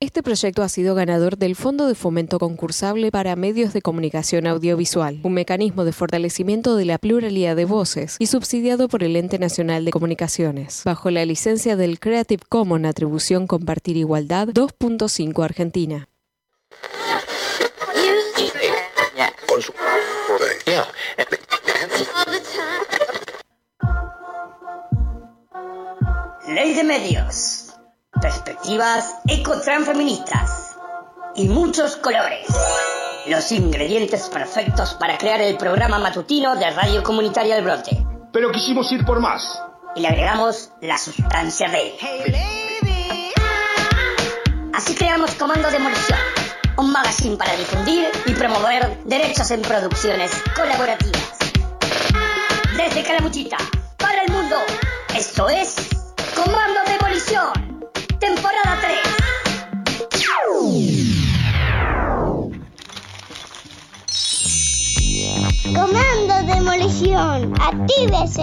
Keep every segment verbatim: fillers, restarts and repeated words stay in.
Este proyecto ha sido ganador del Fondo de Fomento Concursable para Medios de Comunicación Audiovisual, un mecanismo de fortalecimiento de la pluralidad de voces y subsidiado por el Ente Nacional de Comunicaciones, bajo la licencia del Creative Commons Atribución Compartir Igualdad dos punto cinco Argentina. Ley de medios, perspectivas ecotransfeministas y muchos colores. Los ingredientes perfectos para crear el programa matutino de Radio Comunitaria El Brote. Pero quisimos ir por más. Y le agregamos la sustancia D. Así creamos Comando Demolición, un magazine para difundir y promover derechos en producciones colaborativas. Desde Calamuchita, para el mundo, esto es Comando Demolición, temporada tres. Comando Demolición, actívese.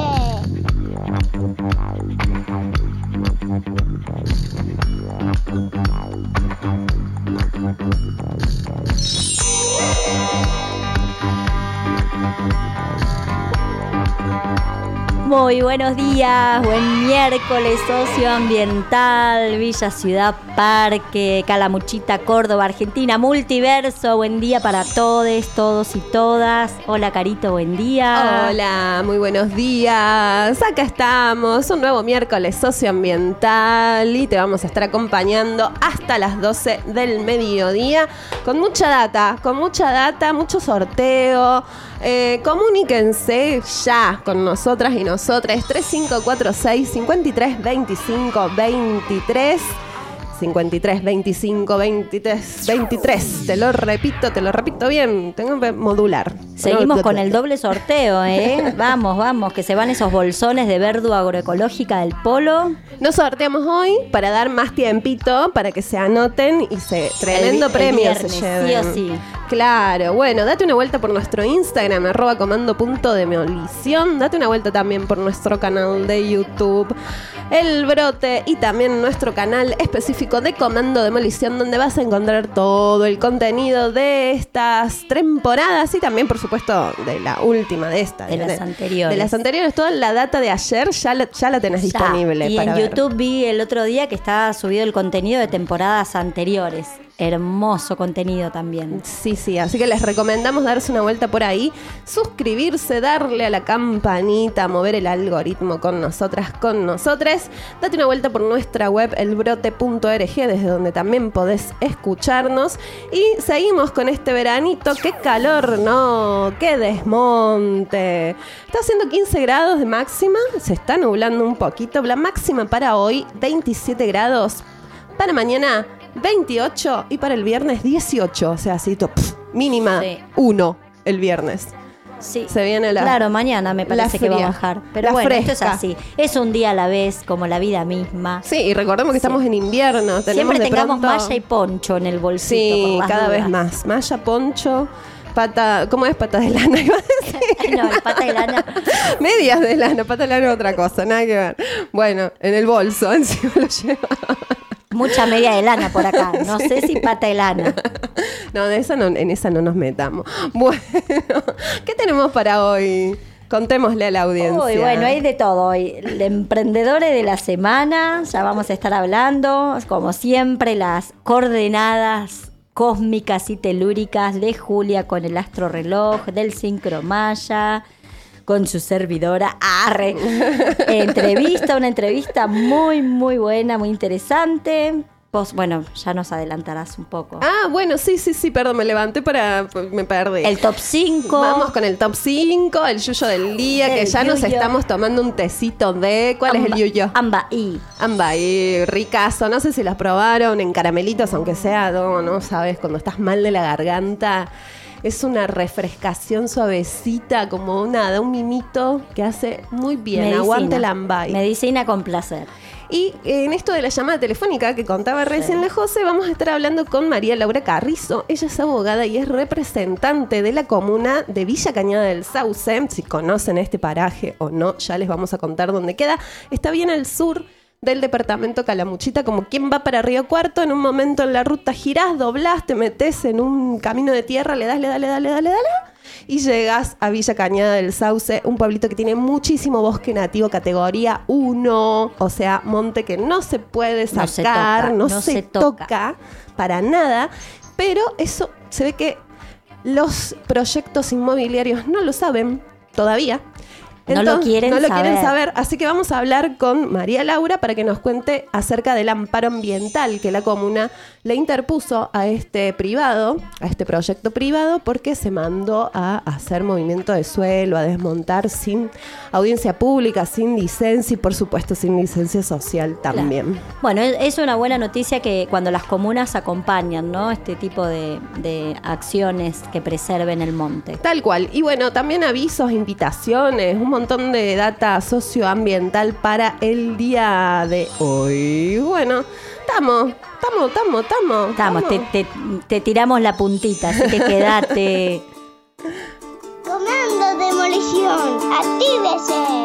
Muy buenos días, buen miércoles socioambiental, Villa Ciudad Parque, Calamuchita, Córdoba, Argentina, Multiverso, buen día para todos, todos y todas. Hola Carito, buen día. Hola, muy buenos días. Acá estamos, un nuevo miércoles socioambiental y te vamos a estar acompañando hasta las doce del mediodía con mucha data, con mucha data, mucho sorteo. Eh, comuníquense ya con nosotras y nosotras. Tres cinco cuatro seis, cinco tres dos cinco, veintitrés cincuenta y tres, veinticinco, veintitrés, veintitrés. Te lo repito, te lo repito bien. Tengo que modular. Seguimos con el doble sorteo, ¿eh? Vamos, vamos, que se van esos bolsones de verdura agroecológica del Polo. Nos sorteamos hoy para dar más tiempito para que se anoten y se tremendo el, premio el viernes, se lleven. Sí o sí. Claro, bueno, date una vuelta por nuestro Instagram, arroba comando punto demolición. Date una vuelta también por nuestro canal de YouTube, El Brote, y también nuestro canal específico de Comando Demolición, donde vas a encontrar todo el contenido de estas temporadas y también, por supuesto, de la última de esta. De, de las anteriores. De las anteriores, toda la data de ayer ya la, ya la tenés ya. disponible. Y para en ver. YouTube vi el otro día que estaba subido el contenido de temporadas anteriores. Hermoso contenido también. Sí, sí, así que les recomendamos darse una vuelta por ahí, suscribirse, darle a la campanita, mover el algoritmo con nosotras, con nosotres. Date una vuelta por nuestra web elbrote punto org, desde donde también podés escucharnos. Y seguimos con este veranito. ¡Qué calor, no! ¡Qué desmonte! Está haciendo quince grados de máxima, se está nublando un poquito. La máxima para hoy, veintisiete grados. Para mañana, veintiocho, y para el viernes dieciocho, o sea, así, pff, mínima sí. uno el viernes. Sí, se viene la claro, mañana me parece que va a bajar. Pero la bueno, fresca. Esto es así. Es un día a la vez, como la vida misma. Sí, y recordemos que sí. estamos en invierno. Tenemos Siempre de tengamos pronto... malla y poncho en el bolsito. Sí, por cada dudas. vez más. Malla, poncho, pata... ¿Cómo es? Pata de lana, iba a decir. No, pata de lana. Medias de lana, pata de lana es otra cosa, nada que ver. Bueno, en el bolso, encima lo lleva. Mucha media de lana por acá. No sí. sé si pata de lana. No, de esa no, en esa no nos metamos. Bueno, ¿qué tenemos para hoy? Contémosle a la audiencia. Uy, bueno, hay de todo hoy. De emprendedores de la semana, ya vamos a estar hablando. Como siempre, las coordenadas cósmicas y telúricas de Julia con el astrorreloj, del sincromaya, con su servidora. Arre. Entrevista, una entrevista muy, muy buena, muy interesante. Vos, bueno, ya nos adelantarás un poco. Ah, bueno, sí, sí, sí, perdón, me levanté para... me perdí. El top cinco. Vamos con el top cinco, el yuyo del día, el que ya yuyo. Nos estamos tomando un tecito de... ¿Cuál Amba, es el yuyo? Ambaí. Ambaí, ricazo. No sé si los probaron en caramelitos, aunque sea, no, no sabes, cuando estás mal de la garganta... Es una refrescación suavecita, como una, un mimito que hace muy bien. Medicina. Aguante el Ambaí. Medicina con placer. Y en esto de la llamada telefónica que contaba recién sí. la José, vamos a estar hablando con María Laura Carrizo. Ella es abogada y es representante de la comuna de Villa Cañada del Sauce. Si conocen este paraje o no, ya les vamos a contar dónde queda. Está bien al sur del departamento Calamuchita, como quien va para Río Cuarto. En un momento en la ruta girás, doblás, te metés en un camino de tierra, le das, le das, le das, le das, le das, y llegás a Villa Cañada del Sauce, un pueblito que tiene muchísimo bosque nativo categoría uno, o sea, monte que no se puede sacar, no se toca, no no se se toca. toca para nada, pero eso se ve que los proyectos inmobiliarios no lo saben todavía. No lo quieren no lo saber. quieren saber, así que vamos a hablar con María Laura para que nos cuente acerca del amparo ambiental que la comuna le interpuso a este privado, a este proyecto privado, porque se mandó a hacer movimiento de suelo, a desmontar sin audiencia pública, sin licencia y por supuesto sin licencia social también. Claro. Bueno, es es una buena noticia que cuando las comunas acompañan, ¿no?, este tipo de, de acciones que preserven el monte. Tal cual. Y bueno, también avisos, invitaciones, un montón de data socioambiental para el día de hoy. Bueno, estamos, estamos, estamos, estamos. Estamos, te, te, te tiramos la puntita, así que quédate. Comando Demolición, actívese.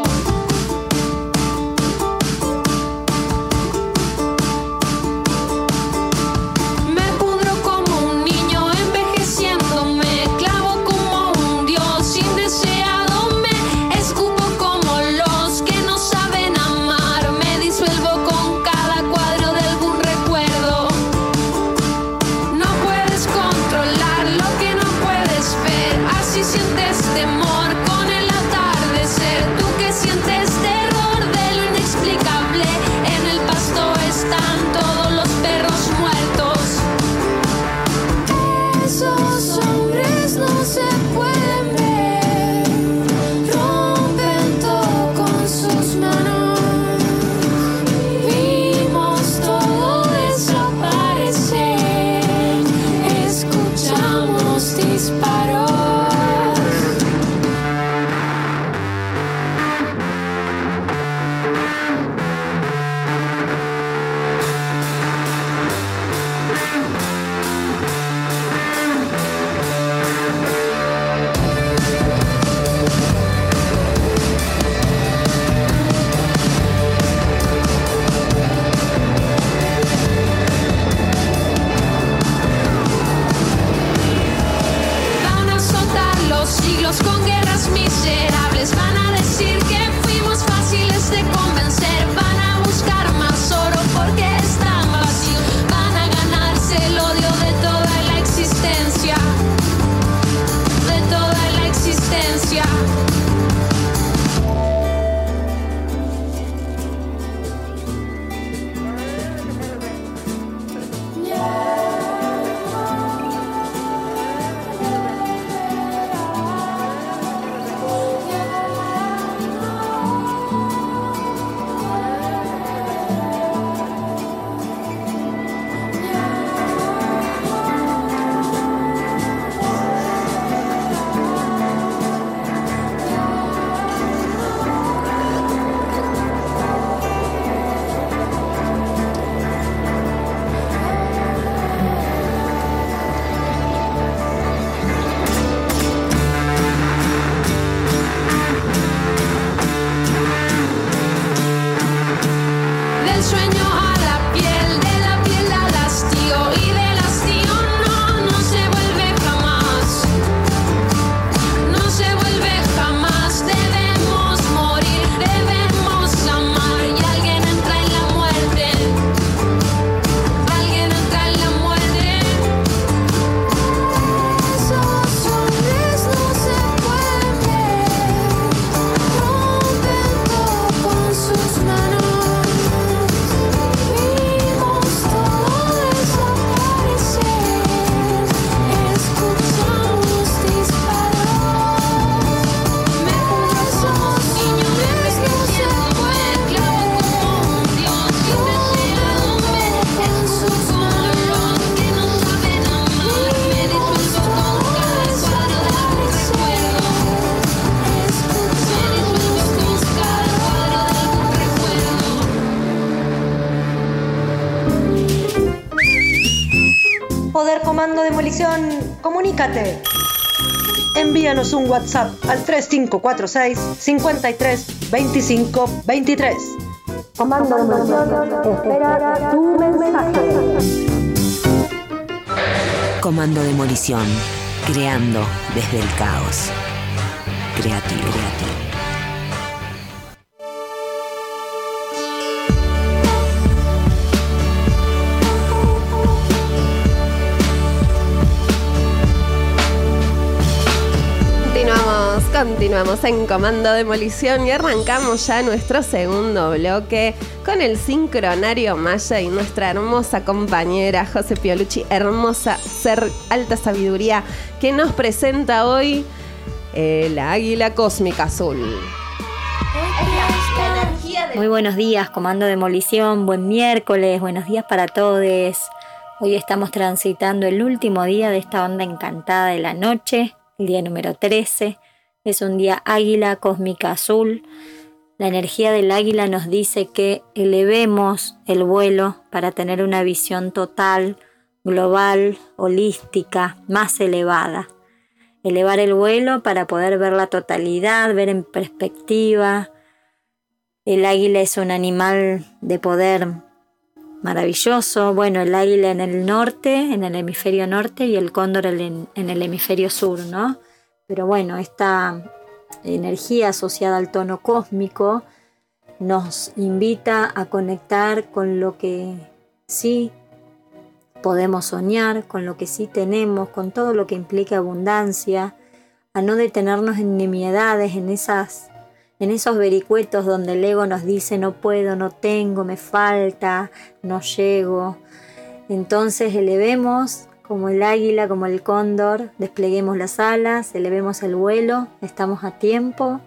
Poder Comando Demolición, comunícate. Envíanos un WhatsApp al tres cinco cuatro seis, cinco tres, dos cinco dos tres. Comando de Demolición espera tu mensaje. Comando Demolición, creando desde el caos. Creativo, creativo. Continuamos, continuamos en Comando Demolición y arrancamos ya nuestro segundo bloque con el sincronario Maya y nuestra hermosa compañera José Piolucci, hermosa ser, alta sabiduría, que nos presenta hoy eh, la águila cósmica azul. Muy buenos días, Comando Demolición, buen miércoles, buenos días para todos. Hoy estamos transitando el último día de esta onda encantada de la noche. El día número trece, es un día águila cósmica azul. La energía del águila nos dice que elevemos el vuelo para tener una visión total, global, holística, más elevada. Elevar el vuelo para poder ver la totalidad, ver en perspectiva. El águila es un animal de poder maravilloso. Bueno, el águila en el norte, en el hemisferio norte, y el cóndor en, en el hemisferio sur, ¿no? Pero bueno, esta energía asociada al tono cósmico nos invita a conectar con lo que sí podemos soñar, con lo que sí tenemos, con todo lo que implica abundancia, a no detenernos en nimiedades, en esas En esos vericuetos donde el ego nos dice no puedo, no tengo, me falta, no llego. Entonces elevemos como el águila, como el cóndor, despleguemos las alas, elevemos el vuelo, estamos a tiempo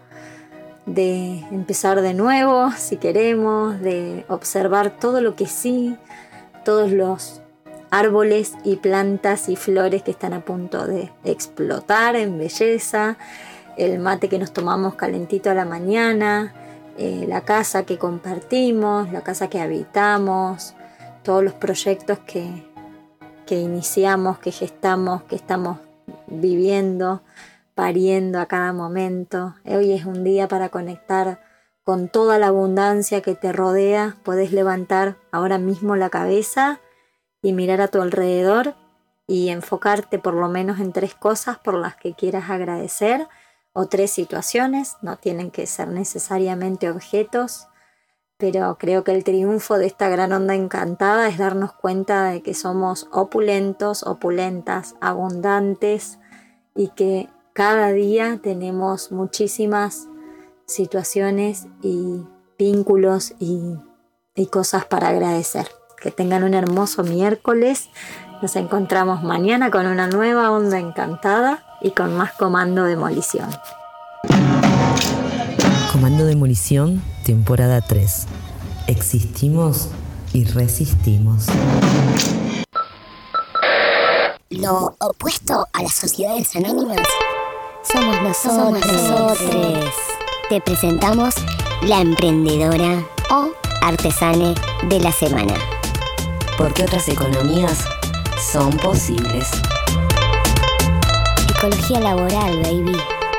de empezar de nuevo si queremos, de observar todo lo que sí, todos los árboles y plantas y flores que están a punto de explotar en belleza, el mate que nos tomamos calentito a la mañana, eh, la casa que compartimos, la casa que habitamos, todos los proyectos que, que iniciamos, que gestamos, que estamos viviendo, pariendo a cada momento. Hoy es un día para conectar con toda la abundancia que te rodea. Podés levantar ahora mismo la cabeza y mirar a tu alrededor y enfocarte por lo menos en tres cosas por las que quieras agradecer, o tres situaciones, no tienen que ser necesariamente objetos, pero creo que el triunfo de esta gran onda encantada es darnos cuenta de que somos opulentos, opulentas, abundantes, y que cada día tenemos muchísimas situaciones y vínculos y, y cosas para agradecer. Que tengan un hermoso miércoles. Nos encontramos mañana con una nueva onda encantada y con más Comando Demolición. Comando Demolición, temporada tres. Existimos y resistimos. Lo opuesto a las sociedades anónimas somos nosotros. Somos nosotros. Te presentamos la emprendedora o artesane de la semana. Porque otras economías son posibles. Ecología laboral, baby.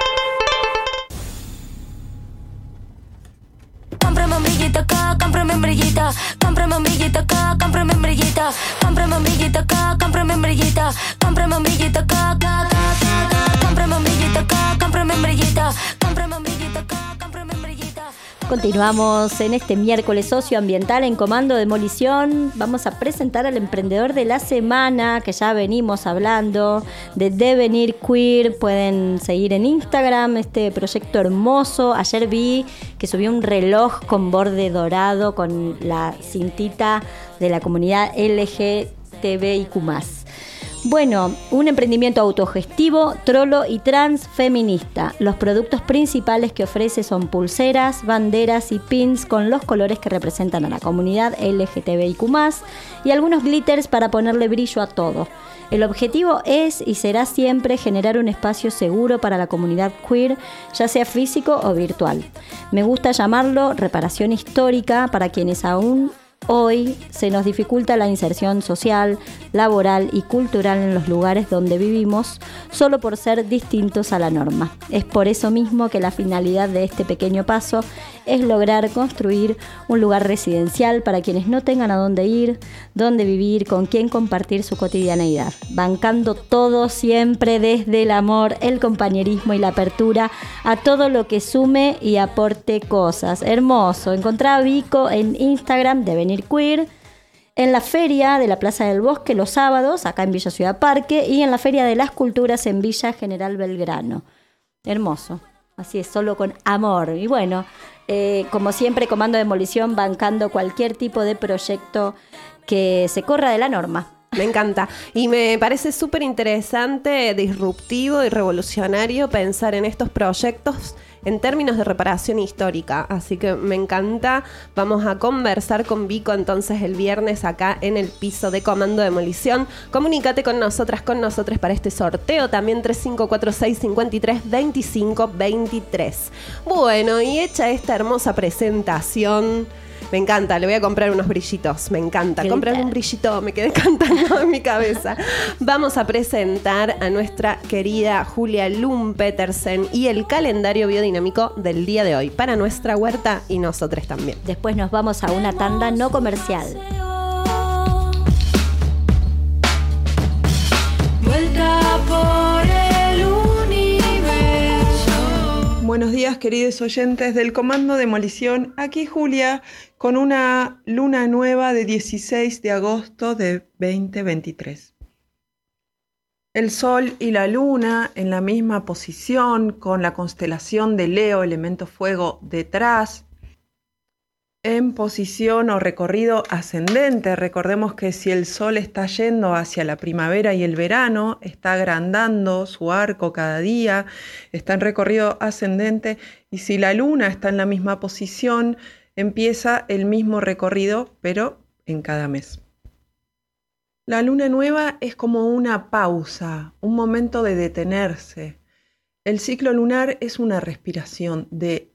Cómprame un brillito acá, cómprame un brillito. Cómprame un brillito acá, cómprame un brillito. Cómprame un brillito acá, cómprame un brillito. Cómprame un brillito acá, acá, acá, acá. Cómprame un brillito acá, cómprame un brillito. Cómprame un brillito acá, cómprame un brillito. Continuamos en este miércoles socioambiental en Comando Demolición. Vamos a presentar al emprendedor de la semana, que ya venimos hablando, de Devenir Queer. Pueden seguir en Instagram este proyecto hermoso. Ayer vi que subió un reloj con borde dorado con la cintita de la comunidad L G T B I Q más. Bueno, un emprendimiento autogestivo, trolo y transfeminista. Los productos principales que ofrece son pulseras, banderas y pins con los colores que representan a la comunidad L G T B I Q más, y algunos glitters para ponerle brillo a todo. El objetivo es y será siempre generar un espacio seguro para la comunidad queer, ya sea físico o virtual. Me gusta llamarlo reparación histórica para quienes aún Hoy se nos dificulta la inserción social, laboral y cultural en los lugares donde vivimos solo por ser distintos a la norma. Es por eso mismo que la finalidad de este pequeño paso es lograr construir un lugar residencial para quienes no tengan a dónde ir, dónde vivir, con quién compartir su cotidianeidad, bancando todo siempre desde el amor, el compañerismo y la apertura a todo lo que sume y aporte cosas. Hermoso. Encontrá a Vico en Instagram de Venir Queer, en la feria de la Plaza del Bosque los sábados, acá en Villa Ciudad Parque, y en la Feria de las Culturas en Villa General Belgrano. Hermoso. Así es, solo con amor. Y bueno, eh, como siempre, Comando Demolición bancando cualquier tipo de proyecto que se corra de la norma. Me encanta. Y me parece súper interesante, disruptivo y revolucionario pensar en estos proyectos en términos de reparación histórica. Así que me encanta. Vamos a conversar con Vico entonces el viernes acá en el piso de Comando Demolición. Comunícate con nosotras, con nosotros para este sorteo. También tres cinco cuatro seis, cinco tres, dos cinco dos tres. Bueno, y hecha esta hermosa presentación, me encanta, le voy a comprar unos brillitos, me encanta. Comprarme un brillito, me quedé cantando en mi cabeza. Vamos a presentar a nuestra querida Julia Lum Petersen y el calendario biodinámico del día de hoy para nuestra huerta y nosotros también. Después nos vamos a una tanda no comercial. Vuelta por el universo. Buenos días, queridos oyentes del Comando Demolición. Aquí Julia con una luna nueva de dieciséis de agosto de veinte veintitrés. El Sol y la Luna en la misma posición, con la constelación de Leo, elemento fuego, detrás, en posición o recorrido ascendente. Recordemos que si el Sol está yendo hacia la primavera y el verano, está agrandando su arco cada día, está en recorrido ascendente, y si la Luna está en la misma posición, empieza el mismo recorrido, pero en cada mes. La luna nueva es como una pausa, un momento de detenerse. El ciclo lunar es una respiración de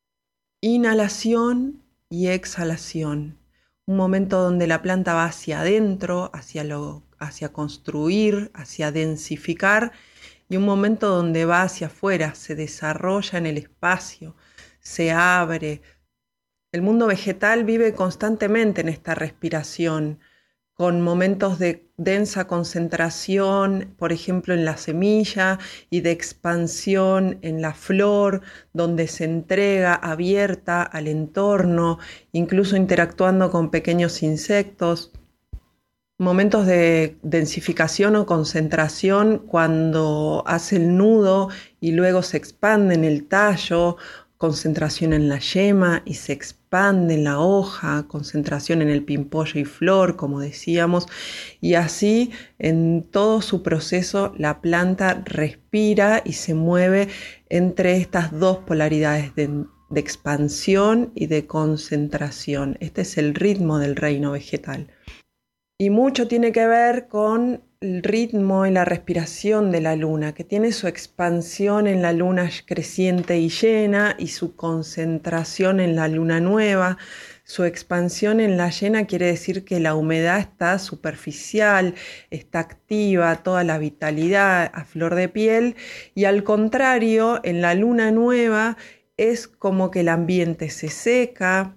inhalación y exhalación. Un momento donde la planta va hacia adentro, hacia, lo, hacia construir, hacia densificar, y un momento donde va hacia afuera, se desarrolla en el espacio, se abre. El mundo vegetal vive constantemente en esta respiración, con momentos de densa concentración, por ejemplo en la semilla, y de expansión en la flor, donde se entrega abierta al entorno, incluso interactuando con pequeños insectos. Momentos de densificación o concentración cuando hace el nudo y luego se expande en el tallo, concentración en la yema y se expande en la hoja, concentración en el pimpollo y flor, como decíamos, y así en todo su proceso la planta respira y se mueve entre estas dos polaridades de, de expansión y de concentración. Este es el ritmo del reino vegetal. Y mucho tiene que ver con el ritmo y la respiración de la luna, que tiene su expansión en la luna creciente y llena y su concentración en la luna nueva. Su expansión en la llena quiere decir que la humedad está superficial, está activa, toda la vitalidad a flor de piel, y al contrario, en la luna nueva es como que el ambiente se seca.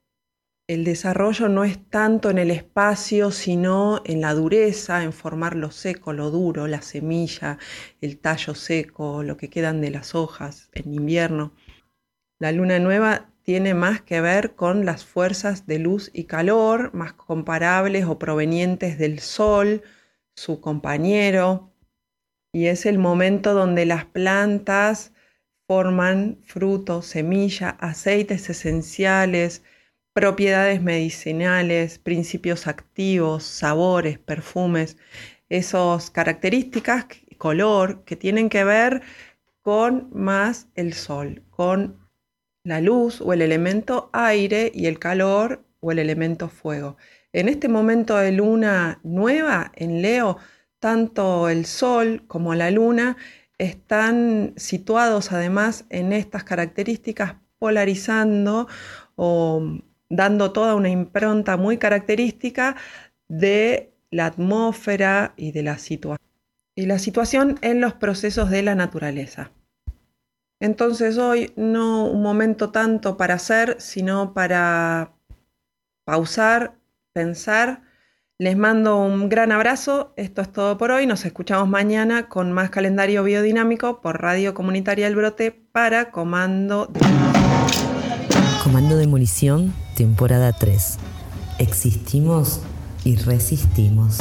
El desarrollo no es tanto en el espacio, sino en la dureza, en formar lo seco, lo duro, la semilla, el tallo seco, lo que quedan de las hojas en invierno. La luna nueva tiene más que ver con las fuerzas de luz y calor, más comparables o provenientes del sol, su compañero, y es el momento donde las plantas forman frutos, semillas, aceites esenciales, propiedades medicinales, principios activos, sabores, perfumes, esas características, color, que tienen que ver con más el sol, con la luz o el elemento aire y el calor o el elemento fuego. En este momento de luna nueva en Leo, tanto el sol como la luna están situados además en estas características, polarizando o dando toda una impronta muy característica de la atmósfera y de la situación. Y la situación en los procesos de la naturaleza. Entonces hoy no un momento tanto para hacer, sino para pausar, pensar. Les mando un gran abrazo. Esto es todo por hoy. Nos escuchamos mañana con más calendario biodinámico por Radio Comunitaria El Brote para Comando de Demolición. Comando Demolición, temporada tres. Existimos y resistimos.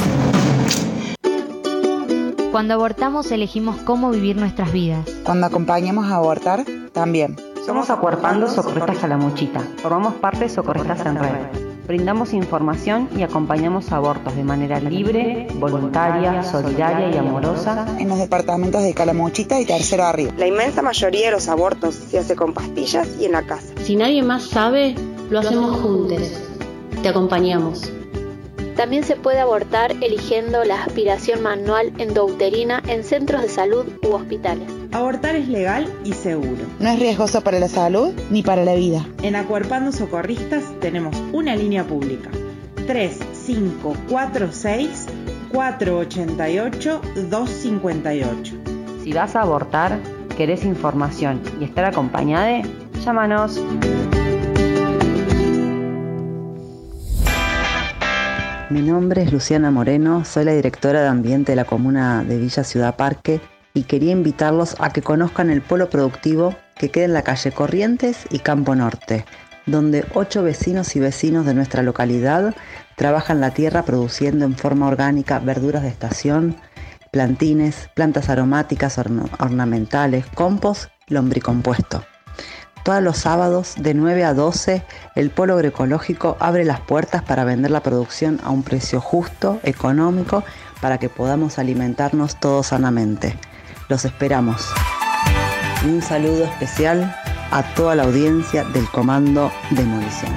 Cuando abortamos elegimos cómo vivir nuestras vidas. Cuando acompañamos a abortar, también. Somos Acuerpando Socorristas Calamuchita. Formamos parte de Socorristas en Red. Brindamos información y acompañamos abortos de manera libre, voluntaria, solidaria y amorosa en los departamentos de Calamuchita y Tercero Arriba. La inmensa mayoría de los abortos se hace con pastillas y en la casa. Si nadie más sabe, lo hacemos juntos. Te acompañamos. También se puede abortar eligiendo la aspiración manual endouterina en centros de salud u hospitales. Abortar es legal y seguro. No es riesgoso para la salud ni para la vida. En Acuerpando Socorristas tenemos una línea pública: tres cinco cuatro seis, cuatro ocho ocho, dos cinco ocho. Si vas a abortar, querés información y estar acompañada, llámanos. Mi nombre es Luciana Moreno, soy la directora de Ambiente de la Comuna de Villa Ciudad Parque y quería invitarlos a que conozcan el polo productivo que queda en la calle Corrientes y Campo Norte, donde ocho vecinos y vecinos de nuestra localidad trabajan la tierra produciendo en forma orgánica verduras de estación, plantines, plantas aromáticas orna- ornamentales, compost, lombricompuesto. Todos los sábados de nueve a doce, el Polo Agroecológico abre las puertas para vender la producción a un precio justo, económico, para que podamos alimentarnos todos sanamente. Los esperamos. Y un saludo especial a toda la audiencia del Comando Demolición.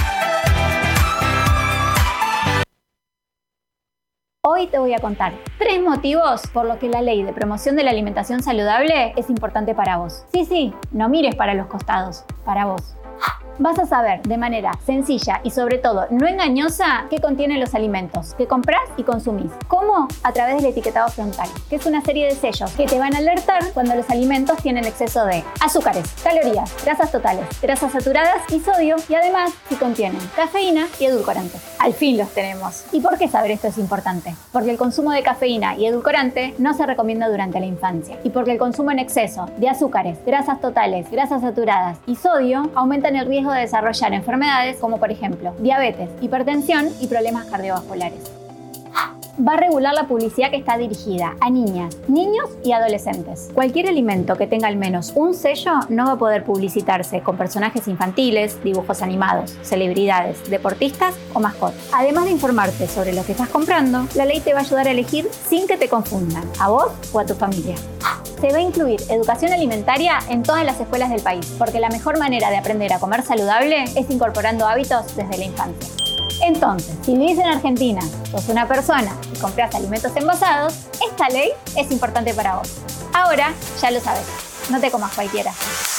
Hoy te voy a contar tres motivos por los que la ley de promoción de la alimentación saludable es importante para vos. Sí, sí, no mires para los costados, para vos. Vas a saber de manera sencilla y sobre todo no engañosa qué contienen los alimentos que comprás y consumís. ¿Cómo? A través del etiquetado frontal, que es una serie de sellos que te van a alertar cuando los alimentos tienen exceso de azúcares, calorías, grasas totales, grasas saturadas y sodio, y además si contienen cafeína y edulcorantes. Al fin los tenemos. ¿Y por qué saber esto es importante? Porque el consumo de cafeína y edulcorante no se recomienda durante la infancia, y porque el consumo en exceso de azúcares, grasas totales, grasas saturadas y sodio aumentan el riesgo de desarrollar enfermedades como por ejemplo diabetes, hipertensión y problemas cardiovasculares. Va a regular la publicidad que está dirigida a niñas, niños y adolescentes. Cualquier alimento que tenga al menos un sello no va a poder publicitarse con personajes infantiles, dibujos animados, celebridades, deportistas o mascotas. Además de informarte sobre lo que estás comprando, la ley te va a ayudar a elegir sin que te confundan, a vos o a tu familia. Se va a incluir educación alimentaria en todas las escuelas del país, porque la mejor manera de aprender a comer saludable es incorporando hábitos desde la infancia. Entonces, si vivís en Argentina, sos una persona y compras alimentos envasados, esta ley es importante para vos. Ahora ya lo sabes, no te comas cualquiera.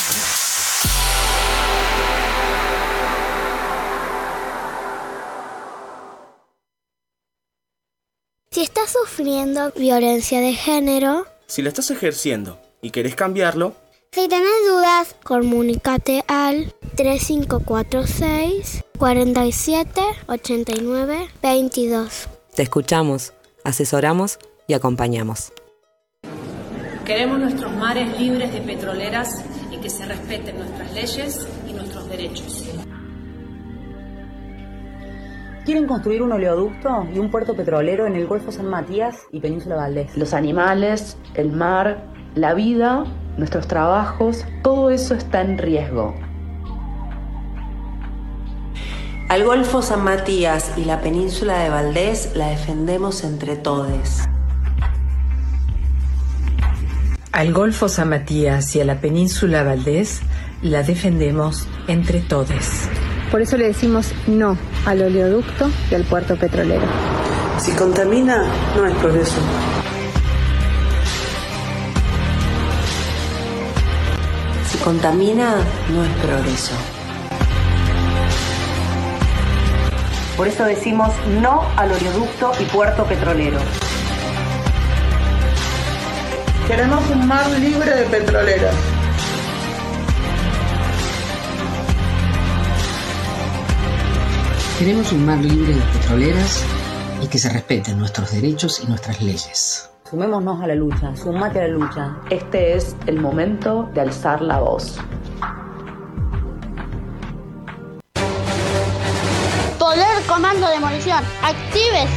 Si estás sufriendo violencia de género, si la estás ejerciendo y querés cambiarlo, si tenés dudas, comunícate al tres cinco cuatro seis, cuatro siete, ocho nueve, veintidós. Te escuchamos, asesoramos y acompañamos. Queremos nuestros mares libres de petroleras y que se respeten nuestras leyes y nuestros derechos. Quieren construir un oleoducto y un puerto petrolero en el Golfo San Matías y Península Valdés. Los animales, el mar, la vida, nuestros trabajos, todo eso está en riesgo. Al Golfo San Matías y la Península de Valdés la defendemos entre todes. Al Golfo San Matías y a la Península Valdés la defendemos entre todes. Por eso le decimos no al oleoducto y al puerto petrolero. Si contamina, no es progreso. Si contamina, no es progreso. Por eso decimos no al oleoducto y puerto petrolero. Queremos un mar libre de petroleros. Queremos un mar libre de petroleras y que se respeten nuestros derechos y nuestras leyes. Sumémonos a la lucha, sumate a la lucha. Este es el momento de alzar la voz. Poder Comando Demolición, actívese.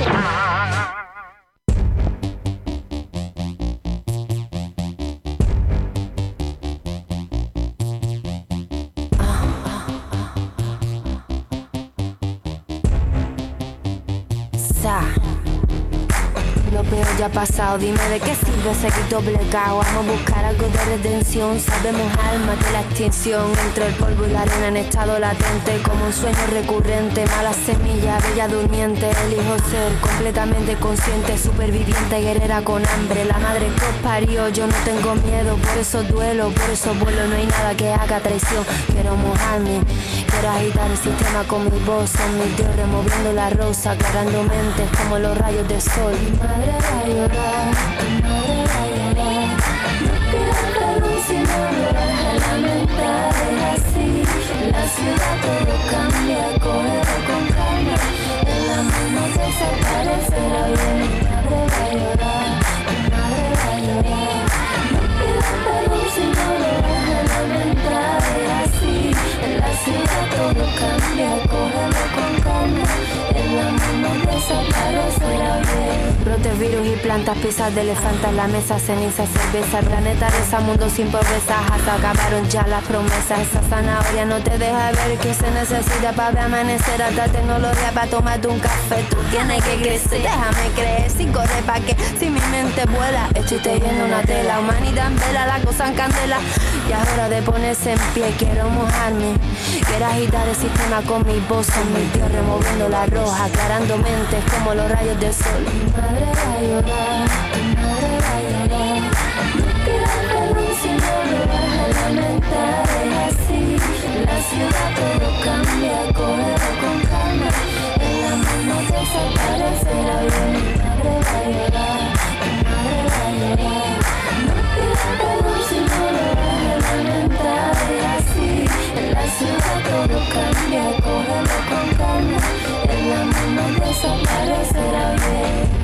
Lo peor ya ha pasado, dime de qué sirve seguir doblegado. Vamos a buscar algo de redención. Sabemos almas de la extinción. Entre el polvo y la arena en estado latente, como un sueño recurrente. Mala semilla, bella durmiente. Elijo ser completamente consciente, superviviente, guerrera con hambre. La madre que os parió, yo no tengo miedo. Por eso duelo, por eso vuelo. No hay nada que haga traición. Quiero mojarme, quiero agitar el sistema con mi voz. Son mis dios removiendo la rosa, aclarando mentes como los rayos del sol. Mi madre va a llorar, tu madre va a llorar. No pidas perdón si no lo vas a lamentar. Es así, en la ciudad todo cambia. Cógelo con calma, en la mano desaparecerá bien. Mi madre va a llorar, tu madre va a llorar. No pidas perdón si no lo vas a lamentar. Es así, en la ciudad todo cambia. Cógelo con calma, en la mano desaparecerá bien. Brotes, virus y plantas, piezas de elefantes, la mesa, ceniza, cerveza. El planeta reza, mundo sin pobreza. Hasta acabaron ya las promesas. Esa zanahoria no te deja ver que se necesita para amanecer. Alta tecnología para tomarte un café. Tú tienes que crecer, déjame creer. Si corre pa' que, si mi mente vuela. Estoy tejiendo una tela, humanidad en vela, la cosa en candela. Y es hora de ponerse en pie, quiero mojarme. Quiero agitar el sistema con mi voz. Son mis dios removiendo la roja, aclarando mentes como los rayos del sol. Mi madre va a llorar, tu madre va a llorar. No pidas perdón si no lo vas a lamentar. Es así, en la ciudad todo cambia. Cógelo con calma, en la mano desaparecerá bien. Mi madre va a llorar, tu madre va a llorar. No pidas perdón si no lo vas a lamentar. Es así, en la ciudad todo cambia. Cógelo con calma, en la mano desaparecerá bien.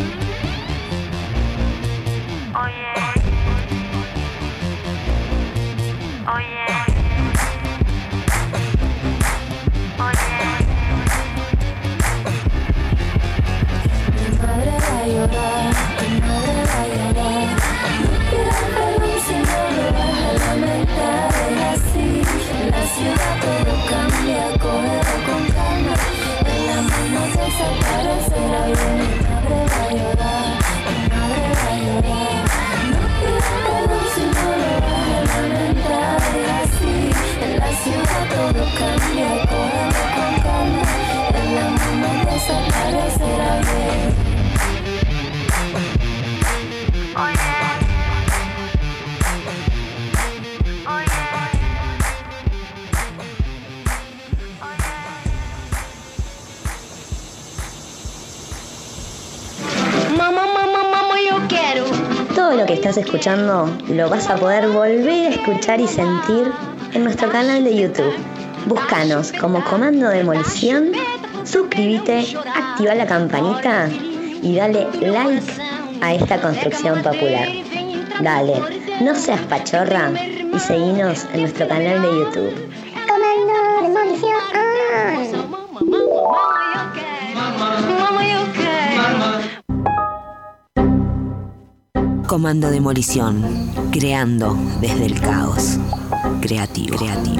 Todo lo que estás escuchando lo vas a poder volver a escuchar y sentir en nuestro canal de YouTube. Búscanos como Comando Demolición, suscríbete, activa la campanita y dale like a esta construcción popular. Dale, no seas pachorra y seguinos en nuestro canal de YouTube. Comando Demolición. Comando Demolición, creando desde el caos. Creativo, creativo.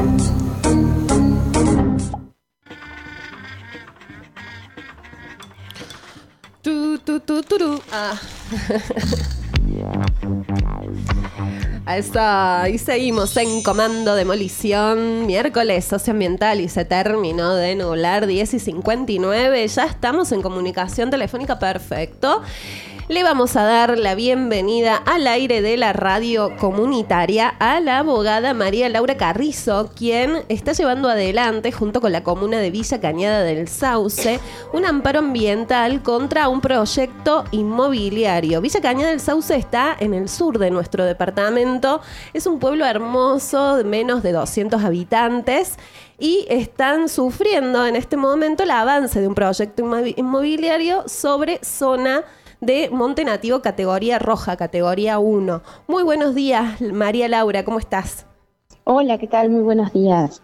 Tu, tu, tu, tu, ah. A eso, y seguimos en Comando Demolición, miércoles socioambiental y se terminó de nublar, diez y cincuenta y nueve, ya estamos en comunicación telefónica, perfecto. Le vamos a dar la bienvenida al aire de la radio comunitaria a la abogada María Laura Carrizo, quien está llevando adelante, junto con la comuna de Villa Cañada del Sauce, un amparo ambiental contra un proyecto inmobiliario. Villa Cañada del Sauce está en el sur de nuestro departamento. Es un pueblo hermoso de menos de doscientos habitantes y están sufriendo en este momento el avance de un proyecto inmobiliario sobre zona de monte nativo categoría roja, categoría uno. Muy buenos días, María Laura, ¿cómo estás? Hola, ¿qué tal? Muy buenos días.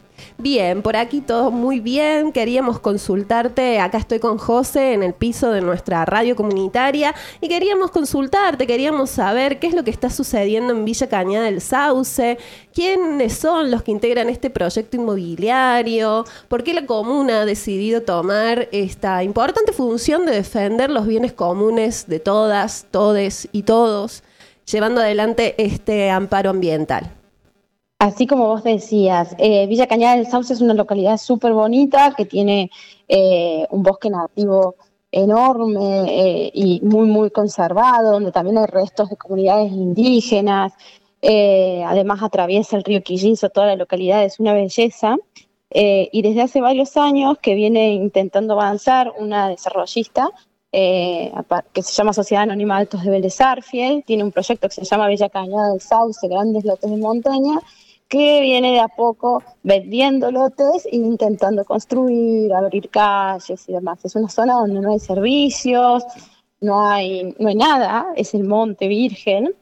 Bien, por aquí todo muy bien. Queríamos consultarte, acá estoy con José en el piso de nuestra radio comunitaria y queríamos consultarte, queríamos saber qué es lo que está sucediendo en Villa Cañada del Sauce, quiénes son los que integran este proyecto inmobiliario, por qué la comuna ha decidido tomar esta importante función de defender los bienes comunes de todas, todes y todos, llevando adelante este amparo ambiental. Así como vos decías, eh, Villa Cañada del Sauce es una localidad súper bonita que tiene eh, un bosque nativo enorme eh, y muy, muy conservado, donde también hay restos de comunidades indígenas. Eh, además atraviesa el río Quillizo, toda la localidad es una belleza. Eh, y desde hace varios años que viene intentando avanzar una desarrollista eh, que se llama Sociedad Anónima Altos de Vélez Sarsfield, tiene un proyecto que se llama Villa Cañada del Sauce, Grandes Lotes de Montaña, que viene de a poco vendiendo lotes e intentando construir, abrir calles y demás. Es una zona donde no hay servicios, no hay, no hay nada, es el monte virgen.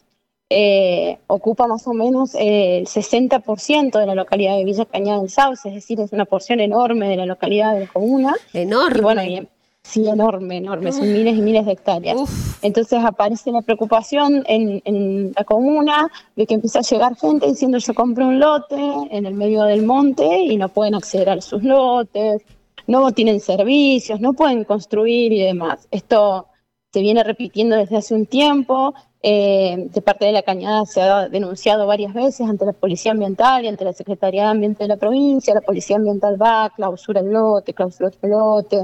Eh, ocupa más o menos eh, el sesenta por ciento de la localidad de Villa Cañada del Sauce, es decir, es una porción enorme de la localidad de la comuna. Enorme. Y bueno, y, sí, enorme, enorme, son miles y miles de hectáreas. Uf. Entonces aparece la preocupación en, en la comuna de que empieza a llegar gente diciendo yo compré un lote en el medio del monte y no pueden acceder a sus lotes, no tienen servicios, no pueden construir y demás. Esto se viene repitiendo desde hace un tiempo. Eh, de parte de la Cañada se ha denunciado varias veces ante la Policía Ambiental y ante la Secretaría de Ambiente de la provincia. La Policía Ambiental va, clausura el lote, clausura el lote.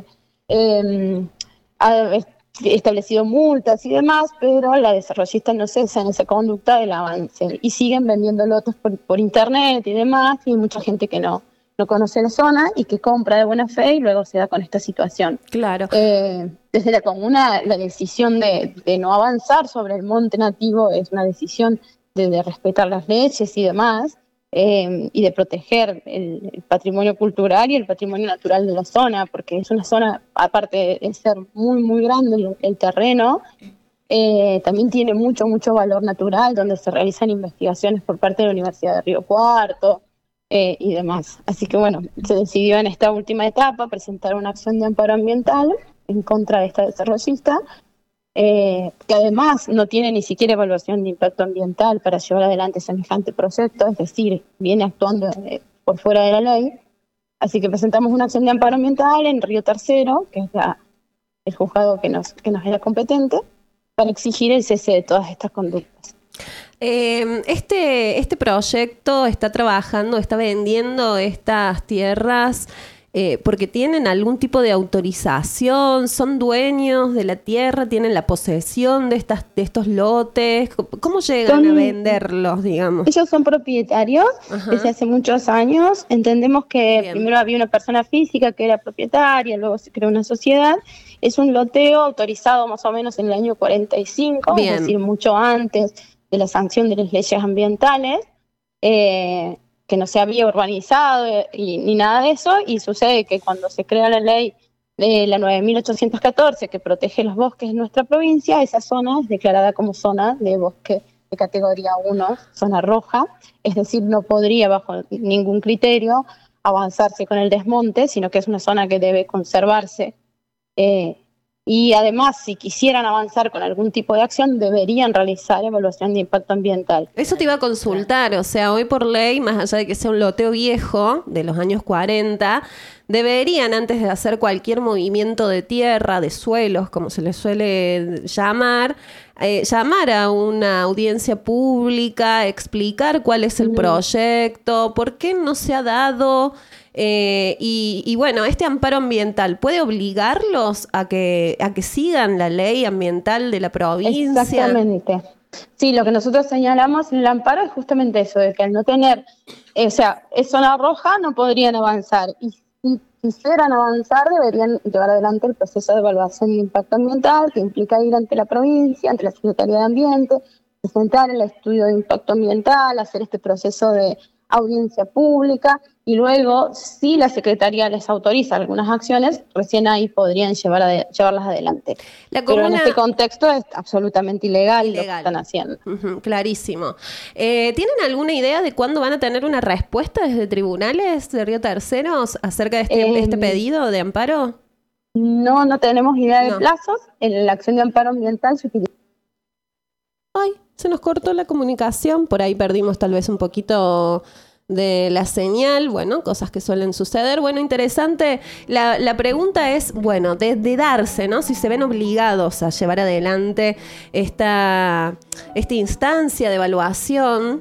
Eh, ha establecido multas y demás, pero la desarrollista no cesa en esa conducta del avance y siguen vendiendo lotes por, por internet y demás, y hay mucha gente que no, no conoce la zona y que compra de buena fe y luego se da con esta situación. Claro. Eh, desde la comuna la decisión de, de no avanzar sobre el monte nativo es una decisión de, de respetar las leyes y demás, Eh, y de proteger el, el patrimonio cultural y el patrimonio natural de la zona, porque es una zona, aparte de ser muy, muy grande el, el terreno, eh, también tiene mucho, mucho valor natural, donde se realizan investigaciones por parte de la Universidad de Río Cuarto eh, y demás. Así que bueno, se decidió en esta última etapa presentar una acción de amparo ambiental en contra de esta desarrollista, Eh, que además no tiene ni siquiera evaluación de impacto ambiental para llevar adelante semejante proyecto, es decir, viene actuando eh, por fuera de la ley. Así que presentamos una acción de amparo ambiental en Río Tercero, que es la, el juzgado que nos, que nos era competente, para exigir el cese de todas estas conductas. Eh, este, este proyecto está trabajando, está vendiendo estas tierras Eh, porque tienen algún tipo de autorización, son dueños de la tierra, tienen la posesión de estas de estos lotes. ¿Cómo llegan son, a venderlos, digamos? Ellos son propietarios. Ajá. Desde hace muchos años. Entendemos que Bien. Primero había una persona física que era propietaria, luego se creó una sociedad. Es un loteo autorizado más o menos en el año cuarenta y cinco, Bien. Es decir, mucho antes de la sanción de las leyes ambientales. Eh, que no se había urbanizado y, ni nada de eso, y sucede que cuando se crea la ley de la nueve mil ochocientos catorce que protege los bosques en nuestra provincia, esa zona es declarada como zona de bosque de categoría uno, zona roja, es decir, no podría bajo ningún criterio avanzarse con el desmonte, sino que es una zona que debe conservarse. Eh, Y además, si quisieran avanzar con algún tipo de acción, deberían realizar evaluación de impacto ambiental. Eso te iba a consultar, o sea, hoy por ley, más allá de que sea un loteo viejo, de los años cuarenta, deberían, antes de hacer cualquier movimiento de tierra, de suelos, como se les suele llamar, eh, llamar a una audiencia pública, explicar cuál es el uh-huh. proyecto, por qué no se ha dado Eh, y, y bueno, este amparo ambiental, ¿puede obligarlos a que, a que sigan la ley ambiental de la provincia? Exactamente. Sí, lo que nosotros señalamos en el amparo es justamente eso, de que al no tener, eh, o sea, es zona roja, no podrían avanzar. Y si quisieran avanzar, deberían llevar adelante el proceso de evaluación de impacto ambiental, que implica ir ante la provincia, ante la Secretaría de Ambiente, presentar el estudio de impacto ambiental, hacer este proceso de audiencia pública, y luego, si la Secretaría les autoriza algunas acciones, recién ahí podrían llevar ade- llevarlas adelante. La comuna... Pero en este contexto es absolutamente ilegal, ilegal. lo que están haciendo. Uh-huh, clarísimo. Eh, ¿Tienen alguna idea de cuándo van a tener una respuesta desde tribunales de Río Terceros acerca de este, Eh, este pedido de amparo? No, no tenemos idea de No. plazos. En la acción de amparo ambiental se utiliza. Ay, se nos cortó la comunicación, por ahí perdimos tal vez un poquito de la señal, bueno, cosas que suelen suceder. Bueno, interesante. La, la pregunta es, bueno, de, de darse, ¿no? Si se ven obligados a llevar adelante esta, esta instancia de evaluación,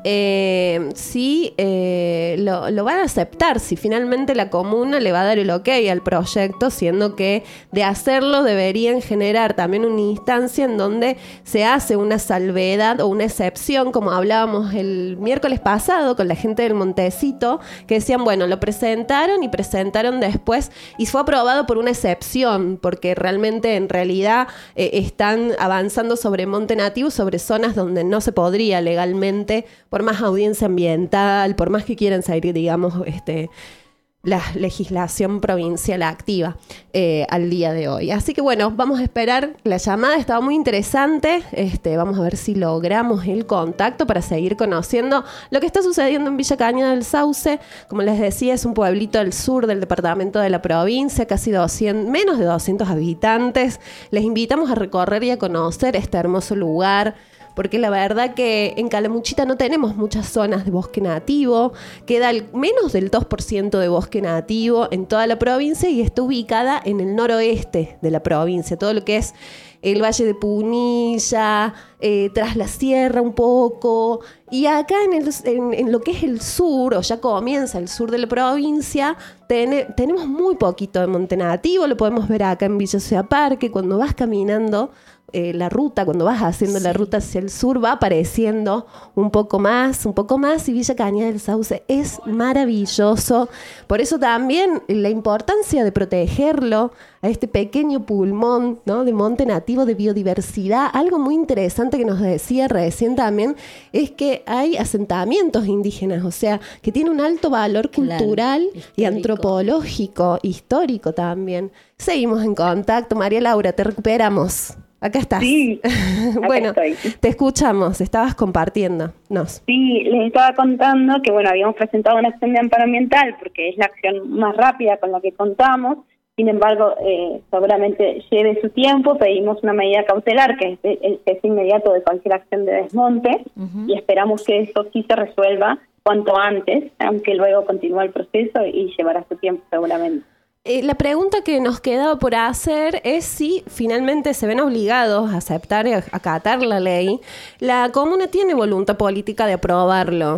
eh, si eh, lo, lo van a aceptar, si finalmente la comuna le va a dar el ok al proyecto, siendo que de hacerlo deberían generar también una instancia en donde se hace una salvedad o una excepción, como hablábamos el miércoles pasado con la gente del Montecito, que decían, bueno, lo presentaron y presentaron después y fue aprobado por una excepción, porque realmente en realidad eh, están avanzando sobre monte nativo, sobre zonas donde no se podría legalmente, por más audiencia ambiental, por más que quieran salir, digamos, este, la legislación provincial activa eh, al día de hoy. Así que bueno, vamos a esperar. La llamada estaba muy interesante. Este, vamos a ver si logramos el contacto para seguir conociendo lo que está sucediendo en Villa Cañada del Sauce. Como les decía, es un pueblito del sur del departamento de la provincia, casi doscientos, menos de doscientos habitantes. Les invitamos a recorrer y a conocer este hermoso lugar, porque la verdad que en Calamuchita no tenemos muchas zonas de bosque nativo, queda el, menos del dos por ciento de bosque nativo en toda la provincia y está ubicada en el noroeste de la provincia, todo lo que es el Valle de Punilla, eh, tras la sierra un poco, y acá en, el, en, en lo que es el sur, o ya comienza el sur de la provincia, ten, tenemos muy poquito de monte nativo, lo podemos ver acá en Villa Ciudad Parque, cuando vas caminando Eh, la ruta, cuando vas haciendo sí. la ruta hacia el sur, va apareciendo un poco más, un poco más, y Villa Cañada del Sauce es maravilloso. Por eso también la importancia de protegerlo, a este pequeño pulmón, ¿no?, de monte nativo, de biodiversidad. Algo muy interesante que nos decía recién también es que hay asentamientos indígenas, o sea, que tiene un alto valor cultural, claro, y antropológico, histórico también. Seguimos en contacto. María Laura, te recuperamos. Acá estás. Sí, acá bueno, estoy. Te escuchamos, estabas compartiéndonos. Sí, les estaba contando que, bueno, habíamos presentado una acción de amparo ambiental porque es la acción más rápida con la que contamos. Sin embargo, eh, seguramente lleve su tiempo. Pedimos una medida cautelar, que es el cese inmediato de cualquier acción de desmonte, uh-huh. y esperamos que eso sí se resuelva cuanto antes, aunque luego continúe el proceso y llevará su tiempo seguramente. Eh, la pregunta que nos quedaba por hacer es si finalmente se ven obligados a aceptar y a acatar la ley. ¿La comuna tiene voluntad política de aprobarlo?